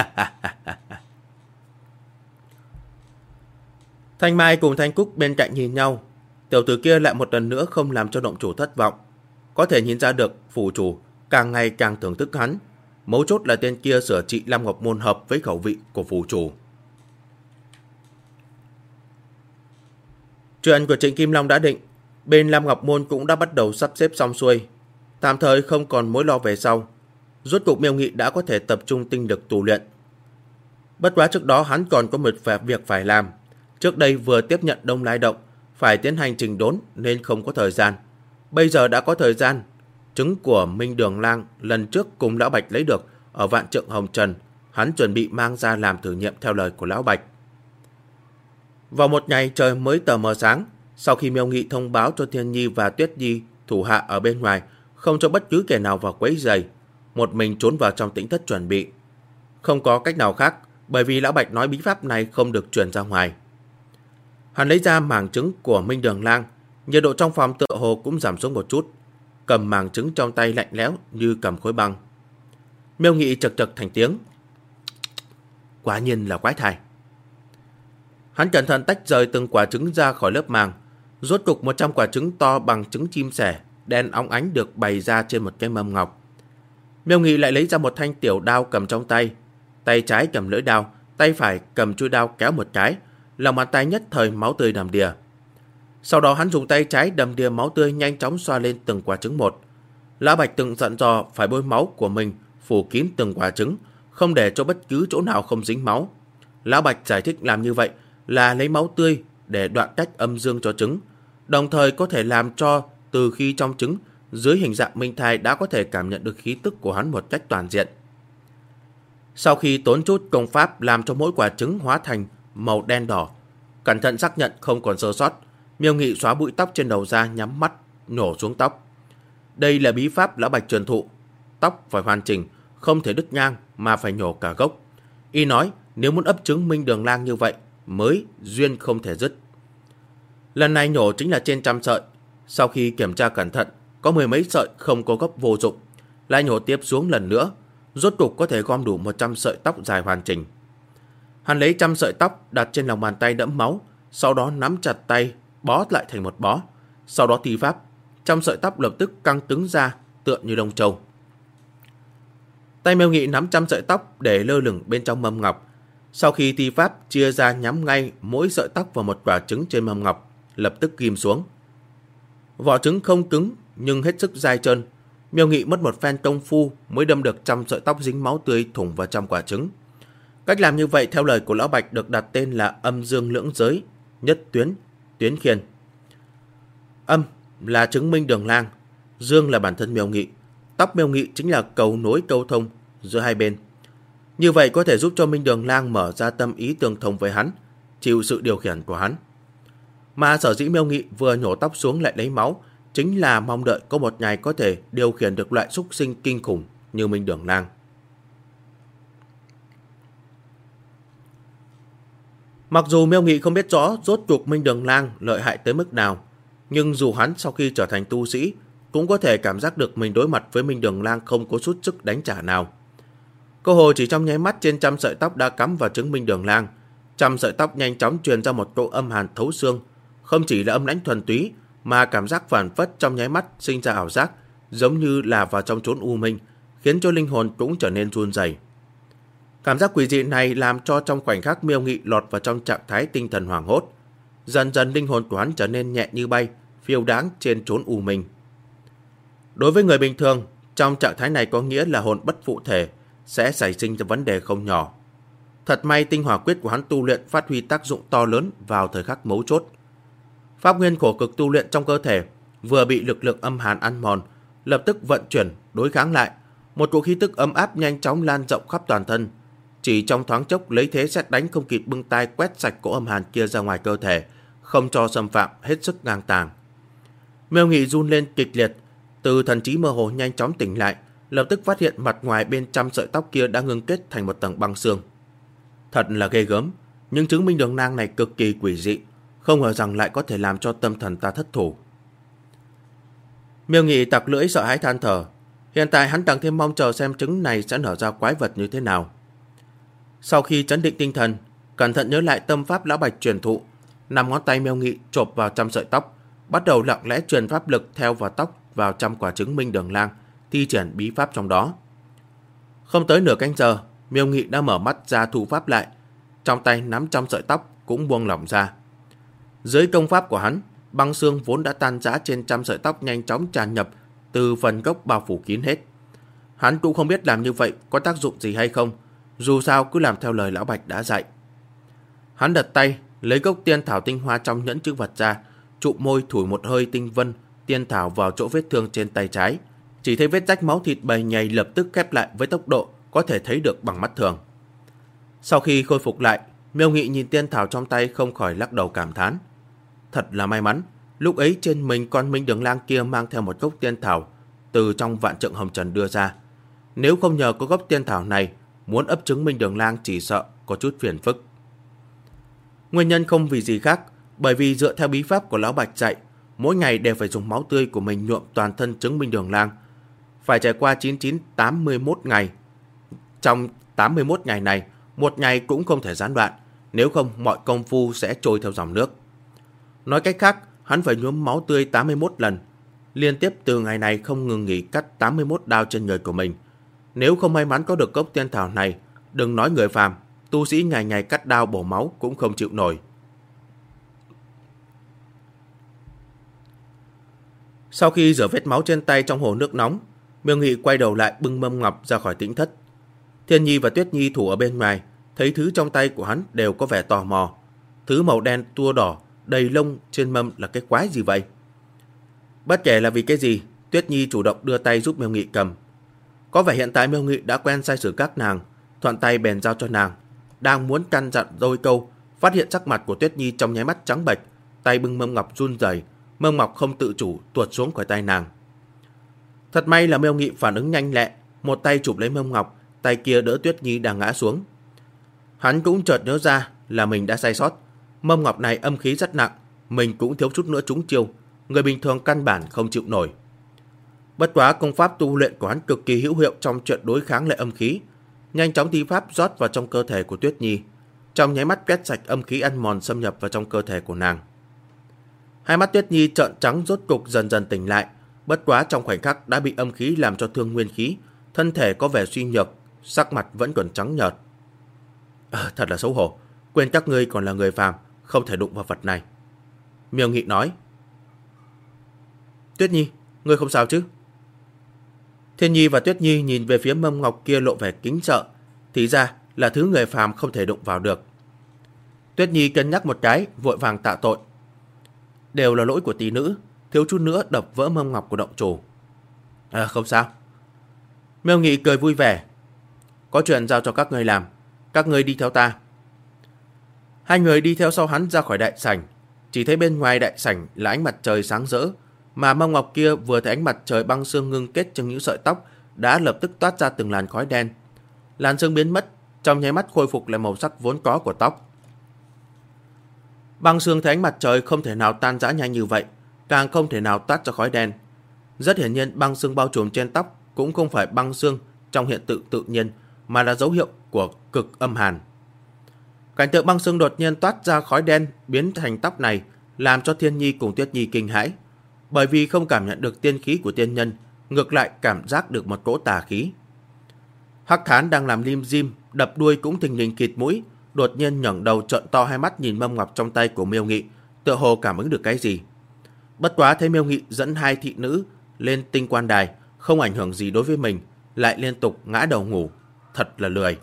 A: Thanh Mai cùng Thanh Cúc bên cạnh nhìn nhau. Tiểu tử kia lại một lần nữa không làm cho động chủ thất vọng. Có thể nhìn ra được phủ chủ càng ngày càng thưởng thức hắn. Mấu chốt là tên kia sửa trị Lam Ngọc Môn hợp với khẩu vị của phủ chủ. Chuyện của Trịnh Kim Long đã định, bên Lam Ngọc Môn cũng đã bắt đầu sắp xếp xong xuôi, tạm thời không còn mối lo về sau. Rốt cuộc Miêu Nghị đã có thể tập trung tinh lực tu luyện. Bất quá trước đó hắn còn có một việc phải làm. Trước đây vừa tiếp nhận Đông Lai Động, phải tiến hành chỉnh đốn nên không có thời gian. Bây giờ đã có thời gian. Trứng của Minh Đường Lang lần trước cùng Lão Bạch lấy được ở Vạn Trượng Hồng Trần, hắn chuẩn bị mang ra làm thử nghiệm theo lời của Lão Bạch. Vào một ngày trời mới tờ mờ sáng, sau khi Miêu Nghị thông báo cho Thiên Nhi và Tuyết Nhi thủ hạ ở bên ngoài không cho bất cứ kẻ nào vào quấy rầy, một mình trốn vào trong tĩnh thất chuẩn bị. Không có cách nào khác, bởi vì Lão Bạch nói bí pháp này không được truyền ra ngoài. Hắn lấy ra màng trứng của Minh Đường Lang, nhiệt độ trong phòng tựa hồ cũng giảm xuống một chút, cầm màng trứng trong tay lạnh lẽo như cầm khối băng. Miêu Nghị chật chật thành tiếng. Quả nhiên là quái thai. Hắn cẩn thận tách rời từng quả trứng ra khỏi lớp màng. Rốt cục 100 quả trứng to bằng trứng chim sẻ, đen óng ánh được bày ra trên một cái mâm ngọc. Miêu Nghị lại lấy ra một thanh tiểu đao cầm trong tay. Tay trái cầm lưỡi đao, tay phải cầm chuôi đao kéo một cái, lòng bàn tay nhất thời máu tươi đầm đìa. Sau đó hắn dùng tay trái đầm đìa máu tươi nhanh chóng xoa lên từng quả trứng một. Lão Bạch từng dặn dò phải bôi máu của mình phủ kín từng quả trứng, không để cho bất cứ chỗ nào không dính máu. Lão Bạch giải thích làm như vậy là lấy máu tươi để đoạn cách âm dương cho trứng, đồng thời có thể làm cho từ khi trong trứng dưới hình dạng minh thai đã có thể cảm nhận được khí tức của hắn một cách toàn diện. Sau khi tốn chút công pháp làm cho mỗi quả trứng hóa thành màu đen đỏ, cẩn thận xác nhận không còn sơ sót, Miêu Nghị xóa bụi tóc trên đầu ra, nhắm mắt nhổ xuống tóc. Đây là bí pháp Lão Bạch truyền thụ, tóc phải hoàn chỉnh, không thể đứt ngang mà phải nhổ cả gốc. Y nói nếu muốn ấp trứng Minh Đường Lang như vậy mới duyên không thể dứt. Lần này nhổ chính là trên trăm sợi. Sau khi kiểm tra cẩn thận, có 10 mấy sợi không có gốc vô dụng, lại nhổ tiếp xuống lần nữa, rốt cục có thể gom đủ 100 sợi tóc dài hoàn chỉnh. Hắn lấy 100 sợi tóc đặt trên lòng bàn tay đẫm máu, sau đó nắm chặt tay bó lại thành một bó. Sau đó thi pháp, 100 sợi tóc lập tức căng cứng ra, tựa như lông trâu. Tay Miêu Nghị nắm 100 sợi tóc để lơ lửng bên trong mâm ngọc. Sau khi thi pháp, chia ra nhắm ngay mỗi sợi tóc vào một quả trứng trên mâm ngọc, lập tức ghim xuống. Vỏ trứng không cứng nhưng hết sức dai trơn. Miêu Nghị mất một phen công phu mới đâm được 100 sợi tóc dính máu tươi thủng vào trong quả trứng. Cách làm như vậy theo lời của Lão Bạch được đặt tên là âm dương lưỡng giới, nhất tuyến, tuyến khiên. Âm là trứng Minh Đường Lang, dương là bản thân Miêu Nghị. Tóc Miêu Nghị chính là cầu nối câu thông giữa hai bên. Như vậy có thể giúp cho Minh Đường Lang mở ra tâm ý tương thông với hắn, chịu sự điều khiển của hắn. Mà sở dĩ Miêu Nghị vừa nhổ tóc xuống lại lấy máu chính là mong đợi có một ngày có thể điều khiển được loại súc sinh kinh khủng như Minh Đường Lang. Mặc dù Miêu Nghị không biết rõ rốt cuộc Minh Đường Lang lợi hại tới mức nào, nhưng dù hắn sau khi trở thành tu sĩ cũng có thể cảm giác được mình đối mặt với Minh Đường Lang không có chút sức đánh trả nào. Cơ hồ chỉ trong nháy mắt, trên 100 sợi tóc đã cắm vào trứng Minh Đường Lang. 100 sợi tóc nhanh chóng truyền ra một cỗ âm hàn thấu xương, không chỉ là âm lãnh thuần túy mà cảm giác phản phất trong nháy mắt sinh ra ảo giác, giống như là vào trong chốn u minh, khiến cho linh hồn cũng trở nên run rẩy. Cảm giác quỷ dị này làm cho trong khoảnh khắc Miêu Nghị lọt vào trong trạng thái tinh thần hoảng hốt. Dần dần linh hồn của hắn trở nên nhẹ như bay, phiêu đáng trên chốn u minh. Đối với người bình thường, trong trạng thái này có nghĩa là hồn bất phụ thể, sẽ xảy sinh ra vấn đề không nhỏ. Thật may tinh hỏa quyết của hắn tu luyện phát huy tác dụng to lớn vào thời khắc mấu chốt. Pháp nguyên khổ cực tu luyện trong cơ thể vừa bị lực lượng âm hàn ăn mòn, lập tức vận chuyển đối kháng lại, một cỗ khí tức ấm áp nhanh chóng lan rộng khắp toàn thân. Chỉ trong thoáng chốc lấy thế sét đánh không kịp bưng tay quét sạch cỗ âm hàn kia ra ngoài cơ thể, không cho xâm phạm, hết sức ngang tàng. Miêu Nghị run lên kịch liệt, từ thần trí mơ hồ nhanh chóng tỉnh lại, lập tức phát hiện mặt ngoài bên 100 sợi tóc kia đã ngưng kết thành một tầng băng xương. Thật là ghê gớm, nhưng trứng Minh Đường Lang này cực kỳ quỷ dị, không ngờ rằng lại có thể làm cho tâm thần ta thất thủ. Miêu Nghị tặc lưỡi sợ hãi than thở, hiện tại hắn càng thêm mong chờ xem trứng này sẽ nở ra quái vật như thế nào. Sau khi trấn định tinh thần, cẩn thận nhớ lại tâm pháp Lão Bạch truyền thụ, 5 ngón tay Miêu Nghị chộp vào 100 sợi tóc, bắt đầu lặng lẽ truyền pháp lực theo vào tóc vào 100 quả trứng Minh Đường Lang, thi triển bí pháp trong đó. Không tới nửa canh giờ, Miêu Nghị đã mở mắt ra thủ pháp lại, trong tay nắm 100 sợi tóc cũng buông lỏng ra. Dưới công pháp của hắn, băng xương vốn đã tan rã trên 100 sợi tóc nhanh chóng tràn nhập từ phần gốc bao phủ kín hết. Hắn cũng không biết làm như vậy có tác dụng gì hay không, dù sao cứ làm theo lời Lão Bạch đã dạy. Hắn đặt tay lấy gốc tiên thảo tinh hoa trong nhẫn chữ vật ra, trụ môi thổi một hơi tinh vân tiên thảo vào chỗ vết thương trên tay trái. Chỉ thấy vết rách máu thịt bầy nhầy lập tức khép lại với tốc độ có thể thấy được bằng mắt thường. Sau khi khôi phục lại, Miêu Nghị nhìn tiên thảo trong tay không khỏi lắc đầu cảm thán. Thật là may mắn, lúc ấy trên mình con Minh Đường Lang kia mang theo một gốc tiên thảo từ trong vạn trượng hồng trần đưa ra. Nếu không nhờ có gốc tiên thảo này, muốn ấp trứng Minh Đường Lang chỉ sợ có chút phiền phức. Nguyên nhân không vì gì khác, bởi vì dựa theo bí pháp của Lão Bạch dạy, mỗi ngày đều phải dùng máu tươi của mình nhuộm toàn thân trứng Minh Đường Lang. Phải trải qua 81 ngày. Trong 81 ngày này, một ngày cũng không thể gián đoạn. nếu không mọi công phu sẽ trôi theo dòng nước. Nói cách khác, hắn phải nhuốm máu tươi 81 lần, liên tiếp từ ngày này không ngừng nghỉ cắt 81 đao trên người của mình. Nếu không may mắn có được cốc tiên thảo này, đừng nói người phàm, tu sĩ ngày ngày cắt đao bổ máu cũng không chịu nổi. Sau khi rửa vết máu trên tay trong hồ nước nóng, Miêu Nghị quay đầu lại bưng mâm ngọc ra khỏi tĩnh thất. Thiên Nhi và Tuyết Nhi thủ ở bên ngoài, thấy thứ trong tay của hắn đều có vẻ tò mò. Thứ màu đen tua đỏ, đầy lông trên mâm là cái quái gì vậy? Bất kể là vì cái gì, Tuyết Nhi chủ động đưa tay giúp Miêu Nghị cầm. Có vẻ hiện tại Miêu Nghị đã quen sai sử các nàng, thuận tay bèn giao cho nàng. Đang muốn căn dặn đôi câu, phát hiện sắc mặt của Tuyết Nhi trong nháy mắt trắng bệch, tay bưng mâm ngọc run rẩy, mâm ngọc không tự chủ tuột xuống khỏi tay nàng. Thật may là Miêu Nghị phản ứng nhanh lẹ, một tay chụp lấy mâm ngọc, tay kia đỡ Tuyết Nhi đang ngã xuống. Hắn cũng chợt nhớ ra là mình đã sai sót, mâm ngọc này âm khí rất nặng, mình cũng thiếu chút nữa trúng chiêu, người bình thường căn bản không chịu nổi. Bất quá công pháp tu luyện của hắn cực kỳ hữu hiệu trong chuyện đối kháng lại âm khí, nhanh chóng thi pháp rót vào trong cơ thể của Tuyết Nhi, trong nháy mắt quét sạch âm khí ăn mòn xâm nhập vào trong cơ thể của nàng. Hai mắt Tuyết Nhi trợn trắng rốt cục dần dần tỉnh lại, bất quá trong khoảnh khắc đã bị âm khí làm cho thương nguyên khí, thân thể có vẻ suy nhược, sắc mặt vẫn còn trắng nhợt. Thật là xấu hổ, quên các ngươi còn là người phàm, không thể đụng vào vật này. Miêu Nghị nói. Tuyết Nhi, ngươi không sao chứ? Thiên Nhi và Tuyết Nhi nhìn về phía mâm ngọc kia lộ vẻ kính sợ, thì ra là thứ người phàm không thể đụng vào được. Tuyết Nhi cân nhắc một cái, vội vàng tạ tội. Đều là lỗi của tỷ nữ, thiếu chút nữa đập vỡ mâm ngọc của động chủ. Không sao. Miêu Nghị cười vui vẻ. Có chuyện giao cho các ngươi làm, các ngươi đi theo ta. Hai người đi theo sau hắn ra khỏi đại sảnh, chỉ thấy bên ngoài đại sảnh là ánh mặt trời sáng rỡ, mà mâm ngọc kia vừa thấy ánh mặt trời băng sương ngưng kết trong những sợi tóc đã lập tức toát ra từng làn khói đen. Làn sương biến mất, trong nháy mắt khôi phục lại màu sắc vốn có của tóc. Băng sương thấy ánh mặt trời không thể nào tan rã nhanh như vậy, càng không thể nào toát ra khói đen. Rất hiển nhiên băng sương bao trùm trên tóc cũng không phải băng sương trong hiện tượng tự nhiên, mà là dấu hiệu của cực âm hàn. Cảnh tượng băng sương đột nhiên toát ra khói đen biến thành tóc này làm cho Thiên Nhi cùng Tuyết Nhi kinh hãi, bởi vì không cảm nhận được tiên khí của tiên nhân, ngược lại cảm giác được một cỗ tà khí. Hắc Thán đang làm lim dim, đập đuôi cũng thình lình khịt mũi, đột nhiên ngẩng đầu trợn to hai mắt nhìn mâm ngọc trong tay của Miêu Nghị, tựa hồ cảm ứng được cái gì. Bất quá thấy Miêu Nghị dẫn hai thị nữ lên tinh quan đài, không ảnh hưởng gì đối với mình, lại liên tục ngã đầu ngủ, thật là lười.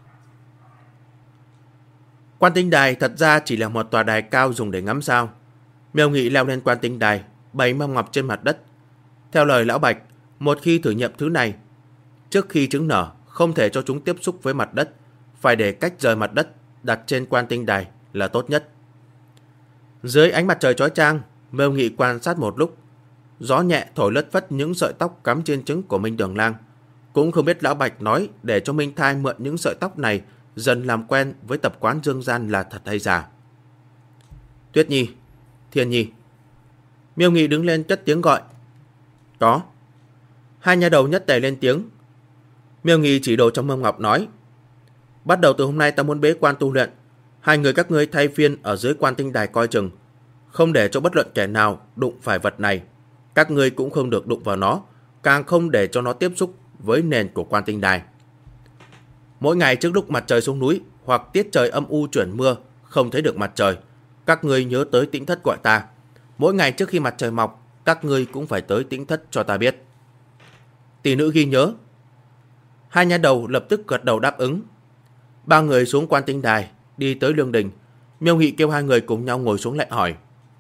A: Quan tinh đài thật ra chỉ là một tòa đài cao dùng để ngắm sao. Miêu Nghị leo lên quan tinh đài, bày mâm ngọc trên mặt đất. Theo lời lão Bạch, một khi thử nghiệm thứ này, trước khi trứng nở không thể cho chúng tiếp xúc với mặt đất, phải để cách rời mặt đất, đặt trên quan tinh đài là tốt nhất. Dưới ánh mặt trời chói chang, Miêu Nghị quan sát một lúc, gió nhẹ thổi lất phất những sợi tóc cắm trên trứng của Minh Đường Lang. Cũng không biết lão Bạch nói để cho Minh Thai mượn những sợi tóc này dần làm quen với tập quán dương gian là thật hay giả. Tuyết Nhi, Thiên Nhi. Miêu Nghị đứng lên cất tiếng gọi. Có. Hai nha đầu nhất tề lên tiếng. Miêu Nghị chỉ đồ trong mâm ngọc nói. Bắt đầu từ hôm nay ta muốn bế quan tu luyện, hai người các ngươi thay phiên ở dưới quan tinh đài coi chừng, không để cho bất luận kẻ nào đụng phải vật này. Các ngươi cũng không được đụng vào nó, càng không để cho nó tiếp xúc với nền của quan tinh đài. Mỗi ngày trước lúc mặt trời xuống núi hoặc tiết trời âm u chuyển mưa, không thấy được mặt trời, các ngươi nhớ tới tĩnh thất gọi ta. Mỗi ngày trước khi mặt trời mọc, các ngươi cũng phải tới tĩnh thất cho ta biết. Tỷ nữ ghi nhớ. Hai nha đầu lập tức gật đầu đáp ứng. Ba người xuống quan tinh đài, đi tới lương đình. Miêu Nghị kêu hai người cùng nhau ngồi xuống lại hỏi.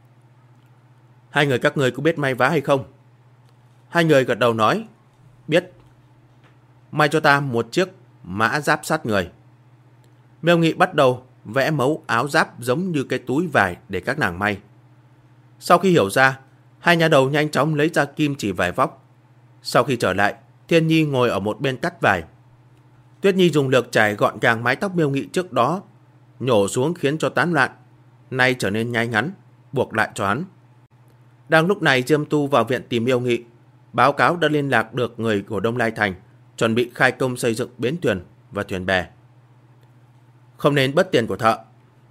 A: Hai người các ngươi có biết may vá hay không? Hai người gật đầu nói. Biết. May cho ta một chiếc mã giáp sát người. Miêu Nghị bắt đầu vẽ mẫu áo giáp giống như cái túi vải để các nàng may. Sau khi hiểu ra, hai nhà đầu nhanh chóng lấy ra kim chỉ vải vóc. Sau khi trở lại, Thiên Nhi ngồi ở một bên cắt vải. Tuyết Nhi dùng lược chải gọn gàng mái tóc Miêu Nghị trước đó, nhổ xuống khiến cho tán loạn, nay trở nên nhai ngắn, buộc lại cho hắn. Đang lúc này Diêm Tu vào viện tìm Miêu Nghị, báo cáo đã liên lạc được người của Đông Lai Thành, chuẩn bị khai công xây dựng bến thuyền và thuyền bè. Không nên bất tiền của thợ.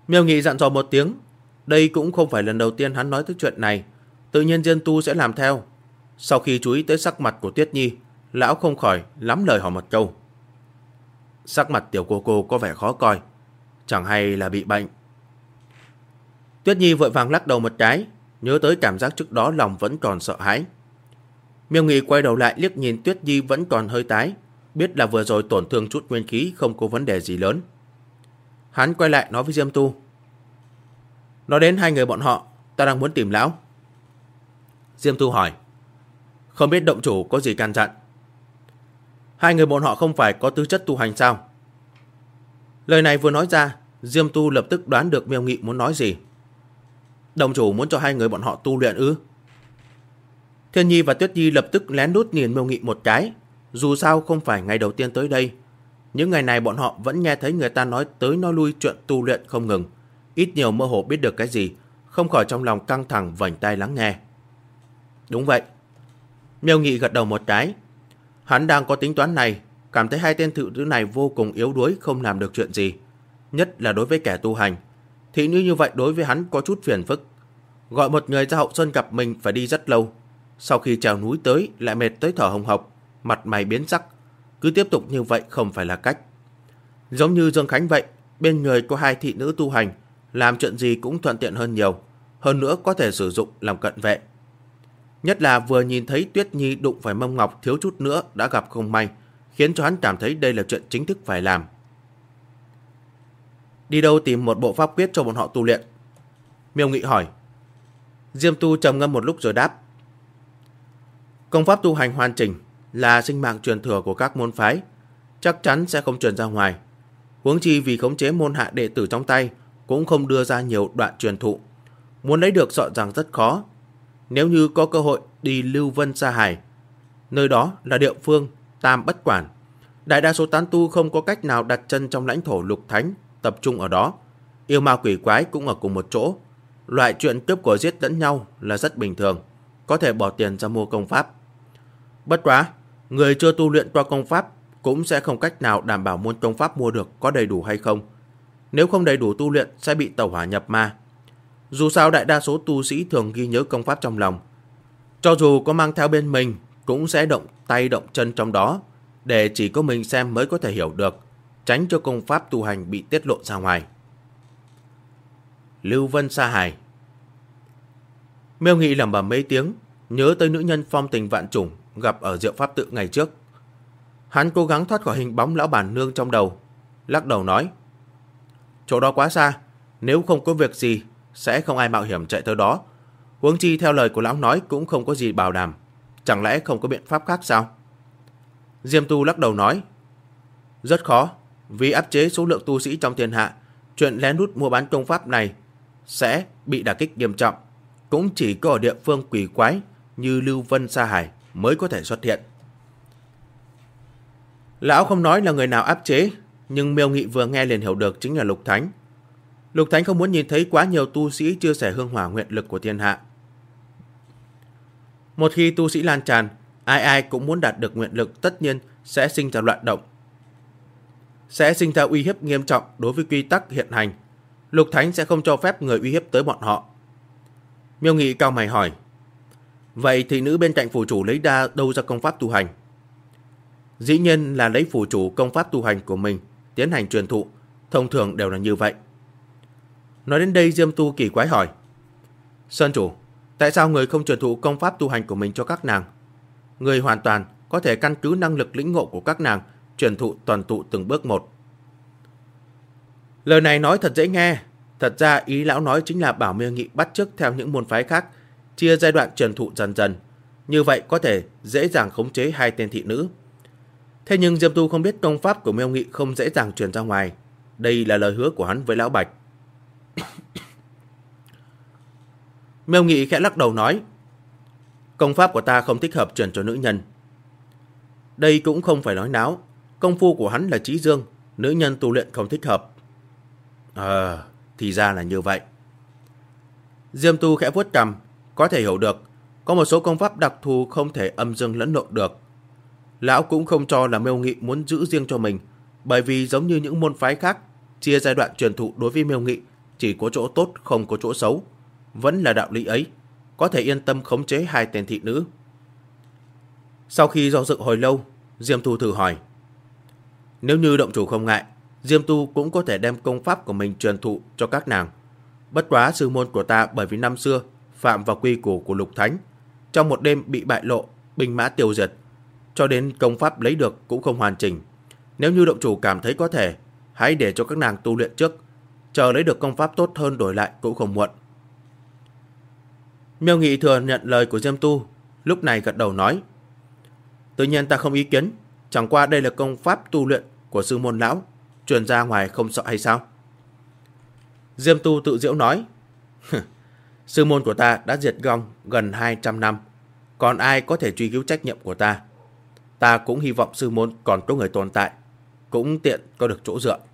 A: Miêu Nghị dặn dò một tiếng. Đây cũng không phải lần đầu tiên hắn nói tới chuyện này, tự nhiên Diêm Tu sẽ làm theo. Sau khi chú ý tới sắc mặt của Tuyết Nhi, lão không khỏi lắm lời hỏi một câu. Sắc mặt tiểu cô có vẻ khó coi, chẳng hay là bị bệnh? Tuyết Nhi vội vàng lắc đầu một cái, nhớ tới cảm giác trước đó lòng vẫn còn sợ hãi. Miêu Nghị quay đầu lại liếc nhìn Tuyết Nhi vẫn còn hơi tái, biết là vừa rồi tổn thương chút nguyên khí, không có vấn đề gì lớn. Hắn quay lại nói với Diêm Tu. Nói đến hai người bọn họ, ta đang muốn tìm lão. Diêm Tu hỏi. Không biết động chủ có gì căn dặn? Hai người bọn họ không phải có tư chất tu hành sao? Lời này vừa nói ra, Diêm Tu lập tức đoán được Miêu Nghị muốn nói gì. Động chủ muốn cho hai người bọn họ tu luyện ư? Thiên Nhi và Tuyết Nhi lập tức lén lút nhìn Miêu Nghị một cái. Dù sao không phải ngày đầu tiên tới đây, những ngày này bọn họ vẫn nghe thấy người ta nói tới nói lui chuyện tu luyện không ngừng. Ít nhiều mơ hồ biết được cái gì, không khỏi trong lòng căng thẳng vành tai lắng nghe. Đúng vậy. Miêu Nghị gật đầu một cái. Hắn đang có tính toán này, cảm thấy hai tên thị nữ này vô cùng yếu đuối, không làm được chuyện gì. Nhất là đối với kẻ tu hành. Thị nữ như vậy đối với hắn có chút phiền phức. Gọi một người ra hậu sơn gặp mình phải đi rất lâu. Sau khi trèo núi tới lại mệt tới thở hồng hộc, mặt mày biến sắc. Cứ tiếp tục như vậy không phải là cách. Giống như Dương Khánh vậy, bên người có hai thị nữ tu hành, làm chuyện gì cũng thuận tiện hơn nhiều. Hơn nữa có thể sử dụng làm cận vệ. Nhất là vừa nhìn thấy Tuyết Nhi đụng phải Mông Ngọc thiếu chút nữa đã gặp không may, khiến cho hắn cảm thấy đây là chuyện chính thức phải làm. Đi đâu tìm một bộ pháp quyết cho bọn họ tu luyện? Miêu Nghị hỏi. Diêm Tu trầm ngâm một lúc rồi đáp. Công pháp tu hành hoàn chỉnh là sinh mạng truyền thừa của các môn phái, chắc chắn sẽ không truyền ra ngoài. Huống chi vì khống chế môn hạ đệ tử trong tay, cũng không đưa ra nhiều đoạn truyền thụ. Muốn lấy được sợ rằng rất khó. Nếu như có cơ hội đi Lưu Vân Sa Hải, nơi đó là địa phương Tam Bất Quản. Đại đa số tán tu không có cách nào đặt chân trong lãnh thổ Lục Thánh, tập trung ở đó. Yêu ma quỷ quái cũng ở cùng một chỗ. Loại chuyện cướp của giết lẫn nhau là rất bình thường, có thể bỏ tiền ra mua công pháp. Bất quá, người chưa tu luyện qua công pháp cũng sẽ không cách nào đảm bảo môn công pháp mua được có đầy đủ hay không. Nếu không đầy đủ tu luyện sẽ bị tẩu hỏa nhập ma. Dù sao đại đa số tu sĩ thường ghi nhớ công pháp trong lòng. Cho dù có mang theo bên mình cũng sẽ động tay động chân trong đó, để chỉ có mình xem mới có thể hiểu được, tránh cho công pháp tu hành bị tiết lộ ra ngoài. Lưu Vân Sa Hải. Miêu Nghị lẩm bẩm mấy tiếng, nhớ tới nữ nhân phong tình vạn trùng gặp ở Diệu Pháp Tự ngày trước. Hắn cố gắng thoát khỏi hình bóng lão bản nương trong đầu, lắc đầu nói. Chỗ đó quá xa, nếu không có việc gì sẽ không ai mạo hiểm chạy tới đó. Huống chi theo lời của lão nói cũng không có gì bảo đảm. Chẳng lẽ không có biện pháp khác sao? Diêm Tu lắc đầu nói. Rất khó, vì áp chế số lượng tu sĩ trong thiên hạ, chuyện lén lút mua bán công pháp này sẽ bị đả kích nghiêm trọng. Cũng chỉ có ở địa phương quỷ quái như Lưu Vân Sa Hải mới có thể xuất hiện. Lão không nói là người nào áp chế, nhưng Miêu Nghị vừa nghe liền hiểu được chính là Lục Thánh. Lục Thánh không muốn nhìn thấy quá nhiều tu sĩ chia sẻ hương hỏa nguyện lực của thiên hạ. Một khi tu sĩ lan tràn, ai ai cũng muốn đạt được nguyện lực, tất nhiên sẽ sinh ra loạn động, sẽ sinh ra uy hiếp nghiêm trọng đối với quy tắc hiện hành. Lục Thánh sẽ không cho phép người uy hiếp tới bọn họ. Miêu Nghị cau mày hỏi. Vậy thị nữ bên cạnh phủ chủ lấy đâu ra công pháp tu hành? Dĩ nhiên là lấy phủ chủ công pháp tu hành của mình tiến hành truyền thụ, thông thường đều là như vậy. Nói đến đây Diêm Tu kỳ quái hỏi. Sơn chủ, tại sao người không truyền thụ công pháp tu hành của mình cho các nàng? Người hoàn toàn có thể căn cứ năng lực lĩnh ngộ của các nàng truyền thụ toàn tụ từng bước một. Lời này nói thật dễ nghe. Thật ra ý lão nói chính là bảo Miêu Nghị bắt chước theo những môn phái khác, chia giai đoạn truyền thụ dần dần. Như vậy có thể dễ dàng khống chế hai tên thị nữ. Thế nhưng Diêm Tu không biết công pháp của Miêu Nghị không dễ dàng truyền ra ngoài. Đây là lời hứa của hắn với Lão Bạch. Miêu Nghị khẽ lắc đầu nói. Công pháp của ta không thích hợp truyền cho nữ nhân. Đây cũng không phải nói náo. Công phu của hắn là trí dương, nữ nhân tu luyện không thích hợp. Thì ra là như vậy. Diêm Tu khẽ vuốt cằm, có thể hiểu được. Có một số công pháp đặc thù không thể âm dương lẫn lộn được. Lão cũng không cho là Miêu Nghị muốn giữ riêng cho mình, bởi vì giống như những môn phái khác, chia giai đoạn truyền thụ đối với Miêu Nghị chỉ có chỗ tốt không có chỗ xấu. Vẫn là đạo lý ấy, có thể yên tâm khống chế hai tên thị nữ. Sau khi do dự hồi lâu, Diêm Tu thử hỏi. Nếu như động chủ không ngại, Diêm Tu cũng có thể đem công pháp của mình truyền thụ cho các nàng. Bất quá sư môn của ta bởi vì năm xưa phạm vào quy củ của Lục Thánh, trong một đêm bị bại lộ, binh mã tiêu diệt, cho đến công pháp lấy được cũng không hoàn chỉnh. Nếu như động chủ cảm thấy có thể, hãy để cho các nàng tu luyện trước, chờ lấy được công pháp tốt hơn đổi lại cũng không muộn. Miêu Nghị thừa nhận lời của Diêm Tu, lúc này gật đầu nói. Tự nhiên ta không ý kiến, chẳng qua đây là công pháp tu luyện của sư môn lão, truyền ra ngoài không sợ hay sao? Diêm Tu tự giễu nói. Sư môn của ta đã diệt vong gần 200 năm, còn ai có thể truy cứu trách nhiệm của ta? Ta cũng hy vọng sư môn còn có người tồn tại, cũng tiện có được chỗ dựa.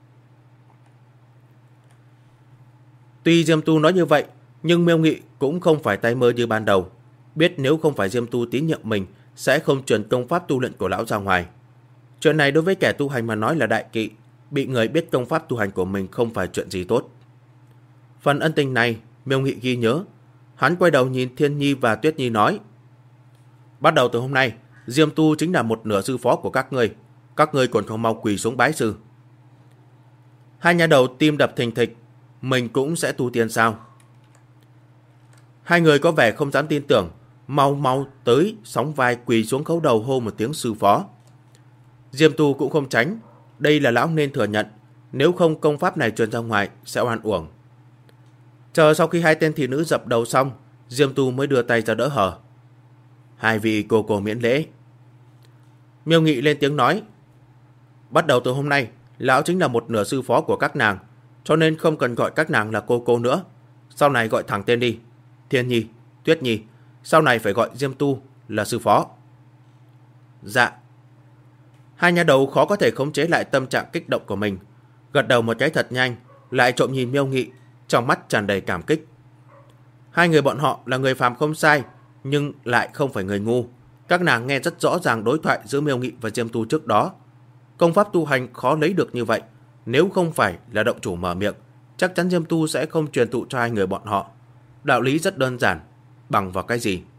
A: Tuy Diêm Tu nói như vậy, nhưng Miêu Nghị cũng không phải tay mơ như ban đầu, biết nếu không phải Diêm Tu tín nhiệm mình sẽ không truyền công pháp tu luyện của lão ra ngoài. Chuyện này đối với kẻ tu hành mà nói là đại kỵ, bị người biết công pháp tu hành của mình không phải chuyện gì tốt. Phần ân tình này Miêu Nghị ghi nhớ. Hắn quay đầu nhìn Thiên Nhi và Tuyết Nhi nói. Bắt đầu từ hôm nay, Diêm Tu chính là một nửa sư phó của các ngươi còn không mau quỳ xuống bái sư. Hai nhà đầu tim đập thình thịch, mình cũng sẽ tu tiên sao? Hai người có vẻ không dám tin tưởng, mau tới sóng vai quỳ xuống khấu đầu hô một tiếng sư phó. Diêm Tu cũng không tránh, đây là lão nên thừa nhận, nếu không công pháp này truyền ra ngoài sẽ oan uổng. Chờ sau khi hai tên thị nữ dập đầu xong, Diêm Tu mới đưa tay ra đỡ hờ. Hai vị cô miễn lễ. Miêu Nghị lên tiếng nói. Bắt đầu từ hôm nay, lão chính là một nửa sư phó của các nàng, cho nên không cần gọi các nàng là cô nữa. Sau này gọi thẳng tên đi. Thiên Nhi, Tuyết Nhi, sau này phải gọi Diêm Tu là sư phó. Dạ. Hai nhà đầu khó có thể khống chế lại tâm trạng kích động của mình, gật đầu một cái thật nhanh, lại trộm nhìn Miêu Nghị, trong mắt tràn đầy cảm kích. Hai người bọn họ là người phàm không sai, nhưng lại không phải người ngu. Các nàng nghe rất rõ ràng đối thoại giữa Miêu Nghị và Diêm Tu trước đó. Công pháp tu hành khó lấy được như vậy, nếu không phải là động chủ mở miệng, chắc chắn Diêm Tu sẽ không truyền thụ cho hai người bọn họ. Đạo lý rất đơn giản, bằng vào cái gì?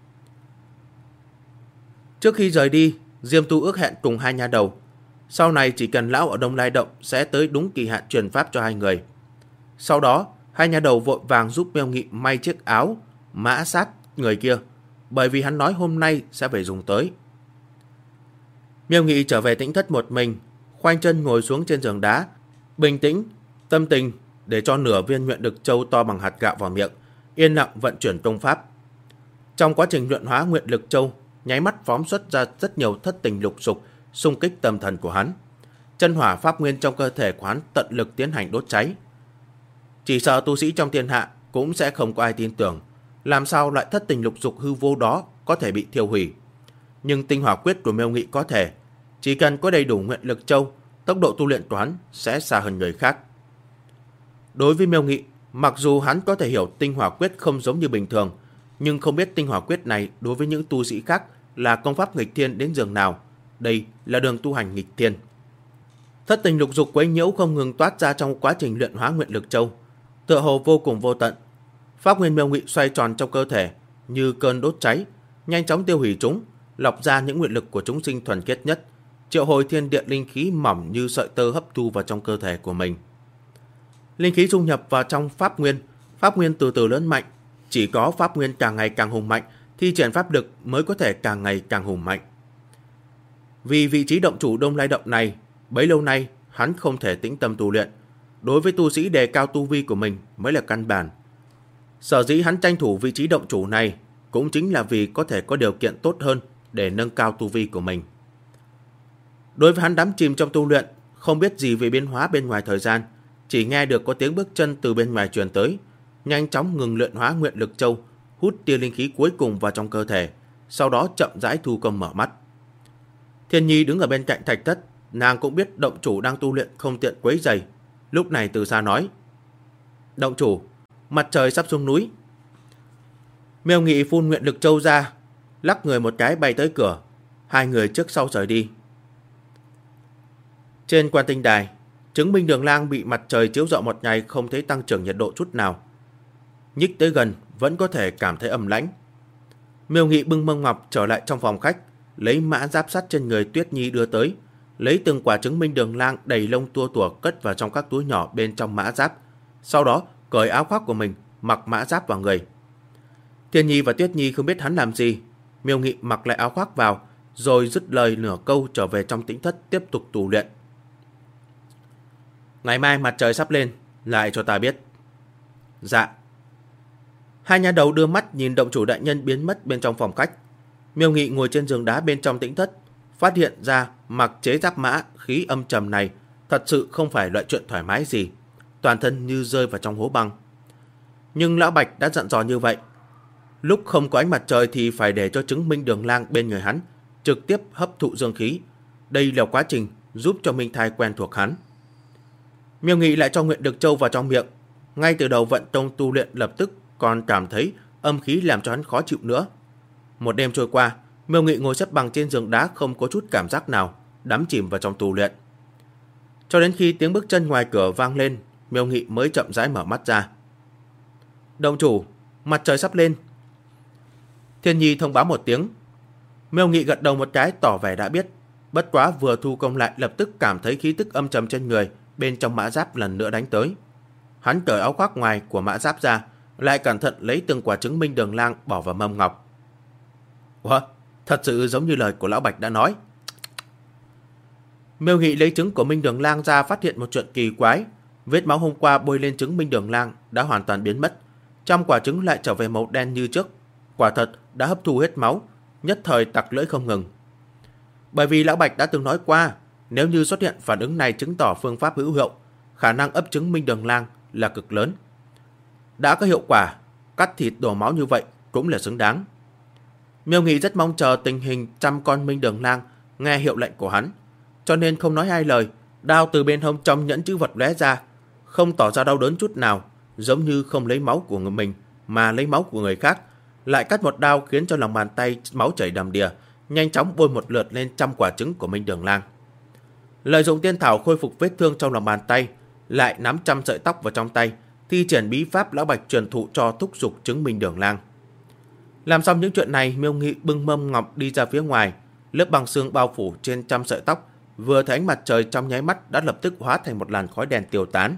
A: Trước khi rời đi, Diêm Tu ước hẹn cùng hai nhà đầu, sau này chỉ cần lão ở Đông Lai Động sẽ tới đúng kỳ hạn truyền pháp cho hai người. Sau đó, hai nhà đầu vội vàng giúp Miêu Nghị may chiếc áo mã sát người kia, bởi vì hắn nói hôm nay sẽ phải dùng tới. Miêu Nghị trở về Tĩnh Thất một mình, khoanh chân ngồi xuống trên giường đá, bình tĩnh, tâm tình để cho nửa viên nguyện lực châu to bằng hạt gạo vào miệng, yên lặng vận chuyển công pháp. Trong quá trình luyện hóa nguyện lực châu, nháy mắt phóng xuất ra rất nhiều thất tình lục dục, xung kích tâm thần của hắn. Chân hỏa pháp nguyên trong cơ thể của hắn tận lực tiến hành đốt cháy. Chỉ sợ tu sĩ trong thiên hạ cũng sẽ không có ai tin tưởng, làm sao loại thất tình lục dục hư vô đó có thể bị thiêu hủy. Nhưng tinh hỏa quyết của Miêu Nghị có thể, chỉ cần có đầy đủ nguyện lực châu, tốc độ tu luyện của hắn sẽ xa hơn người khác. Đối với Miêu Nghị, mặc dù hắn có thể hiểu tinh hỏa quyết không giống như bình thường, nhưng không biết tinh hỏa quyết này đối với những tu sĩ khác là công pháp nghịch thiên đến giường nào. Đây là đường tu hành nghịch thiên. Thất tình lục dục quấy nhiễu không ngừng toát ra trong quá trình luyện hóa nguyện lực châu, tựa hồ vô cùng vô tận. Pháp nguyên Miêu Nghị xoay tròn trong cơ thể như cơn đốt cháy, nhanh chóng tiêu hủy chúng, lọc ra những nguyện lực của chúng sinh thuần khiết nhất, triệu hồi thiên địa linh khí mỏng như sợi tơ hấp thu vào trong cơ thể của mình. Linh khí dung nhập vào trong pháp nguyên từ từ lớn mạnh. Chỉ có pháp nguyên càng ngày càng hùng mạnh, thi triển pháp lực mới có thể càng ngày càng hùng mạnh. Vì vị trí động chủ Đông Lai Động này, bấy lâu nay hắn không thể tĩnh tâm tu luyện. Đối với tu sĩ đề cao tu vi của mình mới là căn bản. Sở dĩ hắn tranh thủ vị trí động chủ này cũng chính là vì có thể có điều kiện tốt hơn để nâng cao tu vi của mình. Đối với hắn đắm chìm trong tu luyện, không biết gì về biến hóa bên ngoài thời gian, chỉ nghe được có tiếng bước chân từ bên ngoài truyền tới, nhanh chóng ngừng luyện hóa nguyện lực châu, hút tia linh khí cuối cùng vào trong cơ thể, sau đó chậm rãi thu công mở mắt. Thiên Nhi đứng ở bên cạnh thạch thất, nàng cũng biết động chủ đang tu luyện không tiện quấy rầy, lúc này từ xa nói: "Động chủ, mặt trời sắp xuống núi." Miêu Nghị phun nguyện lực châu ra, lắc người một cái bay tới cửa, hai người trước sau rời đi. Trên quan tinh đài, Chứng minh đường lang bị mặt trời chiếu rọi một ngày không thấy tăng trưởng nhiệt độ chút nào. Nhích tới gần vẫn có thể cảm thấy ẩm lãnh. Miêu Nghị bưng mâm ngọc trở lại trong phòng khách, lấy mã giáp sắt trên người Tuyết Nhi đưa tới, lấy từng quả chứng minh đường lang đầy lông tua tủa cất vào trong các túi nhỏ bên trong mã giáp. Sau đó cởi áo khoác của mình, mặc mã giáp vào người. Thiên Nhi và Tuyết Nhi không biết hắn làm gì. Miêu Nghị mặc lại áo khoác vào, rồi dứt lời nửa câu trở về trong tĩnh thất tiếp tục tu luyện. Ngày mai mặt trời sắp lên, lại cho ta biết. Dạ. Hai nhà đầu đưa mắt nhìn động chủ đại nhân biến mất bên trong phòng khách. Miêu Nghị ngồi trên giường đá bên trong tĩnh thất, phát hiện ra mặc chế giáp mã khí âm trầm này thật sự không phải loại chuyện thoải mái gì, toàn thân như rơi vào trong hố băng. Nhưng Lão Bạch đã dặn dò như vậy, lúc không có ánh mặt trời thì phải để cho chứng minh đường lang bên người hắn trực tiếp hấp thụ dương khí. Đây là quá trình giúp cho Minh Thai quen thuộc hắn. Miêu Nghị lại cho Nguyện Đực Châu vào trong miệng. Ngay từ đầu vận tông tu luyện lập tức còn cảm thấy âm khí làm cho hắn khó chịu nữa. Một đêm trôi qua, Miêu Nghị ngồi xếp bằng trên giường đá không có chút cảm giác nào, đắm chìm vào trong tu luyện. Cho đến khi tiếng bước chân ngoài cửa vang lên, Miêu Nghị mới chậm rãi mở mắt ra. Động chủ, mặt trời sắp lên. Thiên Nhi thông báo một tiếng. Miêu Nghị gật đầu một cái tỏ vẻ đã biết. Bất quá vừa thu công lại lập tức cảm thấy khí tức âm trầm trên người bên trong mã giáp lần nữa đánh tới. Hắn cởi áo khoác ngoài của mã giáp ra, lại cẩn thận lấy từng quả chứng minh đường lang bỏ vào mâm ngọc. Ủa, thật sự giống như lời của Lão Bạch đã nói. Miêu Nghị lấy trứng của minh đường lang ra, phát hiện một chuyện kỳ quái. Vết máu hôm qua bôi lên trứng minh đường lang đã hoàn toàn biến mất. Trong quả trứng lại trở về màu đen như trước. Quả thật đã hấp thu hết máu, nhất thời tặc lưỡi không ngừng. Bởi vì Lão Bạch đã từng nói qua, nếu như xuất hiện phản ứng này chứng tỏ phương pháp hữu hiệu, khả năng ấp trứng minh đường lang là cực lớn. Đã có hiệu quả, cắt thịt đổ máu như vậy cũng là xứng đáng. Miêu Nghị rất mong chờ tình hình trăm con minh đường lang nghe hiệu lệnh của hắn, cho nên không nói hai lời, đao từ bên hông trong nhẫn chữ vật lóe ra, không tỏ ra đau đớn chút nào, giống như không lấy máu của người mình mà lấy máu của người khác, lại cắt một đao khiến cho lòng bàn tay máu chảy đầm đìa, nhanh chóng bôi một lượt lên trăm quả trứng của minh đường lang. Lợi dụng tiên thảo khôi phục vết thương trong lòng bàn tay, lại nắm trăm sợi tóc vào trong tay, thi triển bí pháp Lão Bạch truyền thụ cho thúc giục chứng minh đường lang. Làm xong những chuyện này, Miêu Nghị bưng mâm ngọc đi ra phía ngoài, lớp băng xương bao phủ trên trăm sợi tóc, vừa thấy ánh mặt trời trong nháy mắt đã lập tức hóa thành một làn khói đen tiêu tán.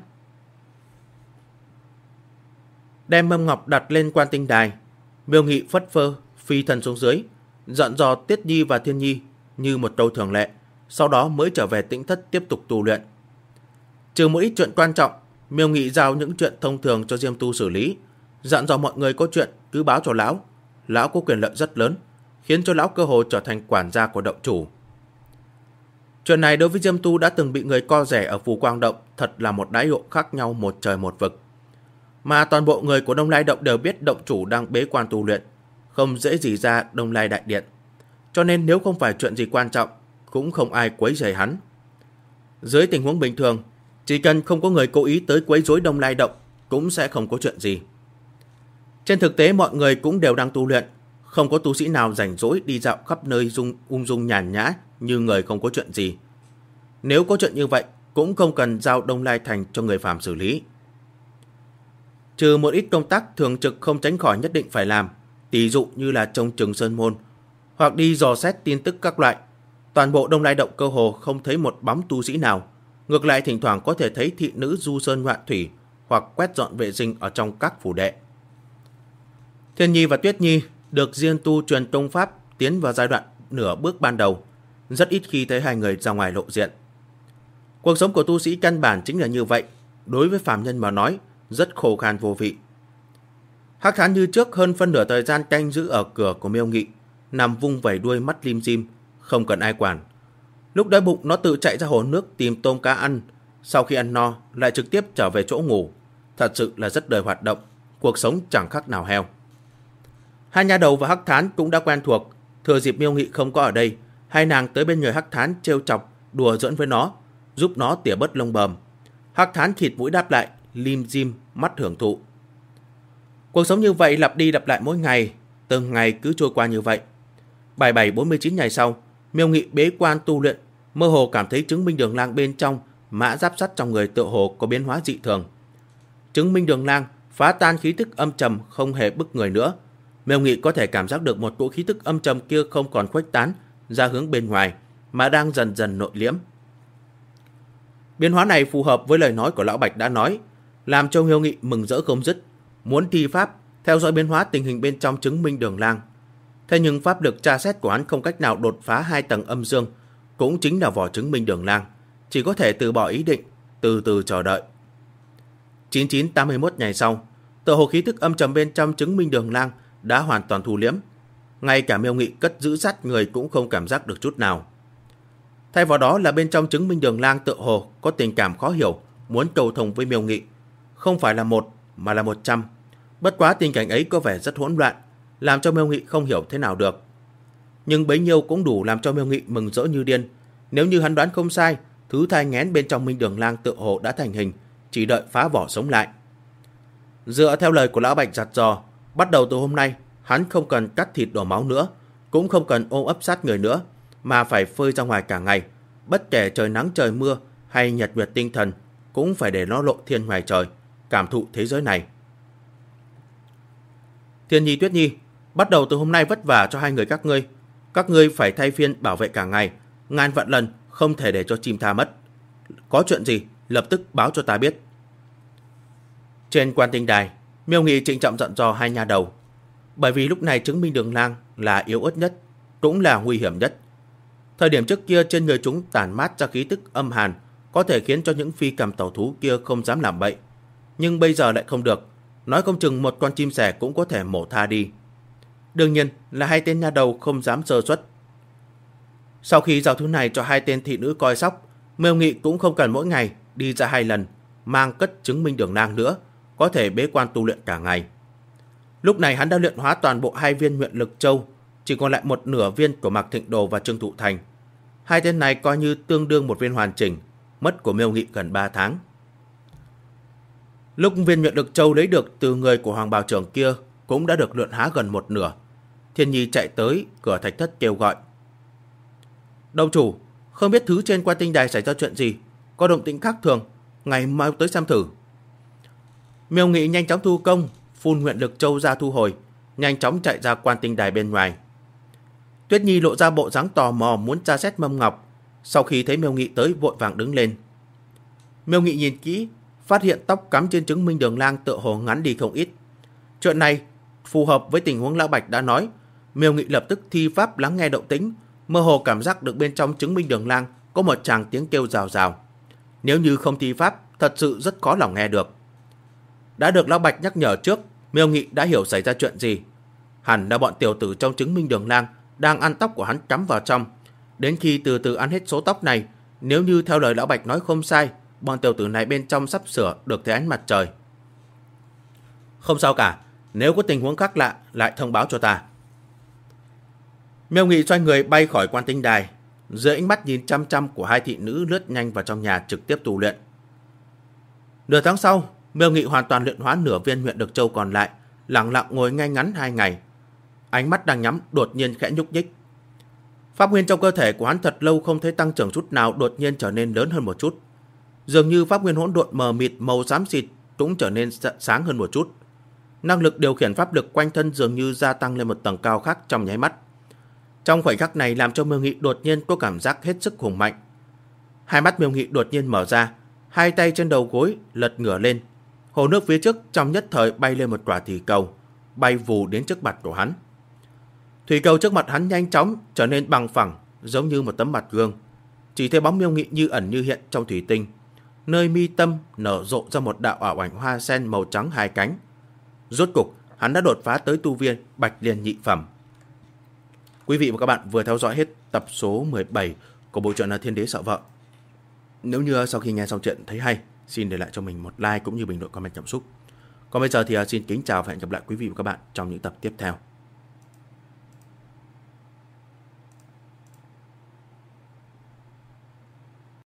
A: Đem mâm ngọc đặt lên quan tinh đài, Miêu Nghị phất phơ phi thân xuống dưới, dặn dò Tiết Nhi và Thiên Nhi như một câu thường lệ, sau đó mới trở về tĩnh thất tiếp tục tu luyện. Trừ một ít chuyện quan trọng, Miêu Nghị giao những chuyện thông thường cho Diêm Tu xử lý, dặn dò mọi người có chuyện cứ báo cho lão. Lão có quyền lợi rất lớn, khiến cho lão cơ hội trở thành quản gia của động chủ. Chuyện này đối với Diêm Tu đã từng bị người co rẻ ở Phù Quang Động thật là một đãi ngộ khác nhau một trời một vực. Mà toàn bộ người của Đông Lai Động đều biết động chủ đang bế quan tu luyện, không dễ gì ra Đông Lai Đại Điện. Cho nên nếu không phải chuyện gì quan trọng, cũng không ai quấy rầy hắn. Dưới tình huống bình thường, chỉ cần không có người cố ý tới quấy rối Đông Lai Động, cũng sẽ không có chuyện gì. Trên thực tế mọi người cũng đều đang tu luyện, không có tu sĩ nào rảnh rỗi đi dạo khắp nơi ung dung nhàn nhã như người không có chuyện gì. Nếu có chuyện như vậy, cũng không cần giao Đông Lai Thành cho người phàm xử lý. Trừ một ít công tác thường trực không tránh khỏi nhất định phải làm, tỷ dụ như là trông chừng sơn môn, hoặc đi dò xét tin tức các loại, toàn bộ Đông Lai Động cơ hồ không thấy một bóng tu sĩ nào. Ngược lại thỉnh thoảng có thể thấy thị nữ du sơn ngoạn thủy hoặc quét dọn vệ sinh ở trong các phủ đệ. Thiên Nhi và Tuyết Nhi được Diêm Tu truyền công pháp tiến vào giai đoạn nửa bước ban đầu, rất ít khi thấy hai người ra ngoài lộ diện. Cuộc sống của tu sĩ căn bản chính là như vậy, đối với phàm nhân mà nói, rất khô khan vô vị. Hắc Thán như trước hơn phân nửa thời gian canh giữ ở cửa của Miêu Nghị, nằm vung vẩy đuôi mắt lim dim, không cần ai quản. Lúc đói bụng nó tự chạy ra hồ nước tìm tôm cá ăn, sau khi ăn no lại trực tiếp trở về chỗ ngủ. Thật sự là rất đời hoạt động, cuộc sống chẳng khác nào heo. Hai nha đầu và Hắc Thán cũng đã quen thuộc, thừa dịp Miêu Nghị không có ở đây, hai nàng tới bên người Hắc Thán trêu chọc, đùa giỡn với nó, giúp nó tỉa bớt lông bờm. Hắc Thán khịt mũi đáp lại, lim dim mắt hưởng thụ. Cuộc sống như vậy lặp đi lặp lại mỗi ngày, từng ngày cứ trôi qua như vậy. 47-49 ngày sau, Miêu Nghị bế quan tu luyện, mơ hồ cảm thấy chứng minh đường lang bên trong mã giáp sắt trong người tựa hồ có biến hóa dị thường. Chứng minh đường lang phá tan khí tức âm trầm không hề bức người nữa. Miêu Nghị có thể cảm giác được một cỗ khí tức âm trầm kia không còn khuếch tán ra hướng bên ngoài, mà đang dần dần nội liễm. Biến hóa này phù hợp với lời nói của Lão Bạch đã nói, làm cho Miêu Nghị mừng rỡ không dứt, muốn thi pháp theo dõi biến hóa tình hình bên trong chứng minh đường lang. Thế nhưng pháp lực tra xét của hắn không cách nào đột phá 2 tầng âm dương, cũng chính là vỏ chứng minh đường lang, chỉ có thể từ bỏ ý định, từ từ chờ đợi. 9981 ngày sau, tựa hồ khí tức âm trầm bên trong chứng minh đường lang đã hoàn toàn thu liễm, ngay cả Miêu Nghị cất giữ sát người cũng không cảm giác được chút nào. Thay vào đó là bên trong chứng minh đường lang tựa hồ có tình cảm khó hiểu, muốn cầu thông với Miêu Nghị, không phải là 1 mà là 100. Bất quá tình cảnh ấy có vẻ rất hỗn loạn, làm cho Miêu Nghị không hiểu thế nào được. Nhưng bấy nhiêu cũng đủ làm cho Miêu Nghị mừng rỡ như điên. Nếu như hắn đoán không sai, thứ thai nghén bên trong minh đường lang tựa hồ đã thành hình, chỉ đợi phá vỏ sống lại. Dựa theo lời của Lão Bạch dặn dò, bắt đầu từ hôm nay, hắn không cần cắt thịt đổ máu nữa, cũng không cần ôm ấp sát người nữa, mà phải phơi ra ngoài cả ngày. Bất kể trời nắng trời mưa hay nhật nguyệt tinh thần, cũng phải để nó lộ thiên ngoài trời, cảm thụ thế giới này. Thiên Nhi, Tuyết Nhi, bắt đầu từ hôm nay vất vả cho hai người các ngươi. Các ngươi phải thay phiên bảo vệ cả ngày, ngàn vạn lần không thể để cho chim tha mất. Có chuyện gì, lập tức báo cho ta biết. Trên quan tinh đài, Miêu Nghị trịnh trọng dặn dò hai nha đầu. Bởi vì lúc này chứng minh đường lang là yếu ớt nhất, cũng là nguy hiểm nhất. Thời điểm trước kia trên người chúng tản mát ra khí tức âm hàn, có thể khiến cho những phi cầm tẩu thú kia không dám làm bậy. Nhưng bây giờ lại không được, nói không chừng một con chim sẻ cũng có thể mổ tha đi. Đương nhiên là hai tên nha đầu không dám sơ suất. Sau khi giao thứ này cho hai tên thị nữ coi sóc, Miêu Nghị cũng không cần mỗi ngày đi ra 2 lần, mang cất chứng minh đường lang nữa, có thể bế quan tu luyện cả ngày. Lúc này hắn đã luyện hóa toàn bộ 2 viên nguyện lực châu, chỉ còn lại một nửa viên của Mạc Thịnh Đồ và Trương Thụ Thành. Hai tên này coi như tương đương một viên hoàn chỉnh, mất của Miêu Nghị gần 3 tháng. Lúc viên nguyện lực châu lấy được từ người của Hoàng Bào Trưởng kia cũng đã được luyện hóa gần một nửa. Thiên Nhi chạy tới cửa thạch thất kêu gọi. Đầu chủ, không biết thứ trên quan tinh đài xảy ra chuyện gì, có động tĩnh khác thường, ngày mai tới xem thử. Miêu Nghị nhanh chóng thu công, phun nguyện lực châu ra thu hồi, nhanh chóng chạy ra quan tinh đài bên ngoài. Tuyết Nhi lộ ra bộ dáng tò mò muốn tra xét mâm ngọc, sau khi thấy Miêu Nghị tới vội vàng đứng lên. Miêu Nghị nhìn kỹ, phát hiện tóc cắm trên chứng minh đường lang tựa hồ ngắn đi không ít. Chuyện này phù hợp với tình huống Lão Bạch đã nói. Miêu Nghị lập tức thi pháp lắng nghe động tĩnh, mơ hồ cảm giác được bên trong chứng minh đường lang có một tràng tiếng kêu rào rào. Nếu như không thi pháp, thật sự rất khó lòng nghe được. Đã được Lão Bạch nhắc nhở trước, Miêu Nghị đã hiểu xảy ra chuyện gì. Hẳn là bọn tiểu tử trong chứng minh đường lang đang ăn tóc của hắn cắm vào trong. Đến khi từ từ ăn hết số tóc này, nếu như theo lời Lão Bạch nói không sai, bọn tiểu tử này bên trong sắp sửa được thấy ánh mặt trời. Không sao cả, nếu có tình huống khác lạ lại thông báo cho ta. Miêu Nghị xoay người bay khỏi quan tinh đài, dưới ánh mắt nhìn chăm chăm của hai thị nữ lướt nhanh vào trong nhà trực tiếp tu luyện. Nửa tháng sau, Miêu Nghị hoàn toàn luyện hóa nửa viên nguyện lực châu còn lại, lặng lặng ngồi ngay ngắn 2 ngày. Ánh mắt đang nhắm đột nhiên khẽ nhúc nhích. Pháp nguyên trong cơ thể của hắn thật lâu không thấy tăng trưởng chút nào, đột nhiên trở nên lớn hơn một chút. Dường như pháp nguyên hỗn độn mờ mịt màu xám xịt cũng trở nên sáng hơn một chút. Năng lực điều khiển pháp lực quanh thân dường như gia tăng lên một tầng cao khác trong nháy mắt. Trong khoảnh khắc này làm cho Miêu Nghị đột nhiên có cảm giác hết sức hùng mạnh. Hai mắt Miêu Nghị đột nhiên mở ra, hai tay trên đầu gối lật ngửa lên. Hồ nước phía trước trong nhất thời bay lên một quả thủy cầu, bay vù đến trước mặt của hắn. Thủy cầu trước mặt hắn nhanh chóng trở nên bằng phẳng, giống như một tấm mặt gương. Chỉ thấy bóng Miêu Nghị như ẩn như hiện trong thủy tinh. Nơi mi tâm nở rộ ra một đạo ảo ảnh hoa sen màu trắng 2 cánh. Rốt cục, hắn đã đột phá tới tu viên Bạch Liên nhị phẩm. Quý vị và các bạn vừa theo dõi hết tập số 17 của bộ truyện là Thiên Đế Sợ Vợ. Nếu như sau khi nghe xong chuyện thấy hay, xin để lại cho mình một like cũng như bình luận comment cảm xúc. Còn bây giờ thì xin kính chào và hẹn gặp lại quý vị và các bạn trong những tập tiếp theo.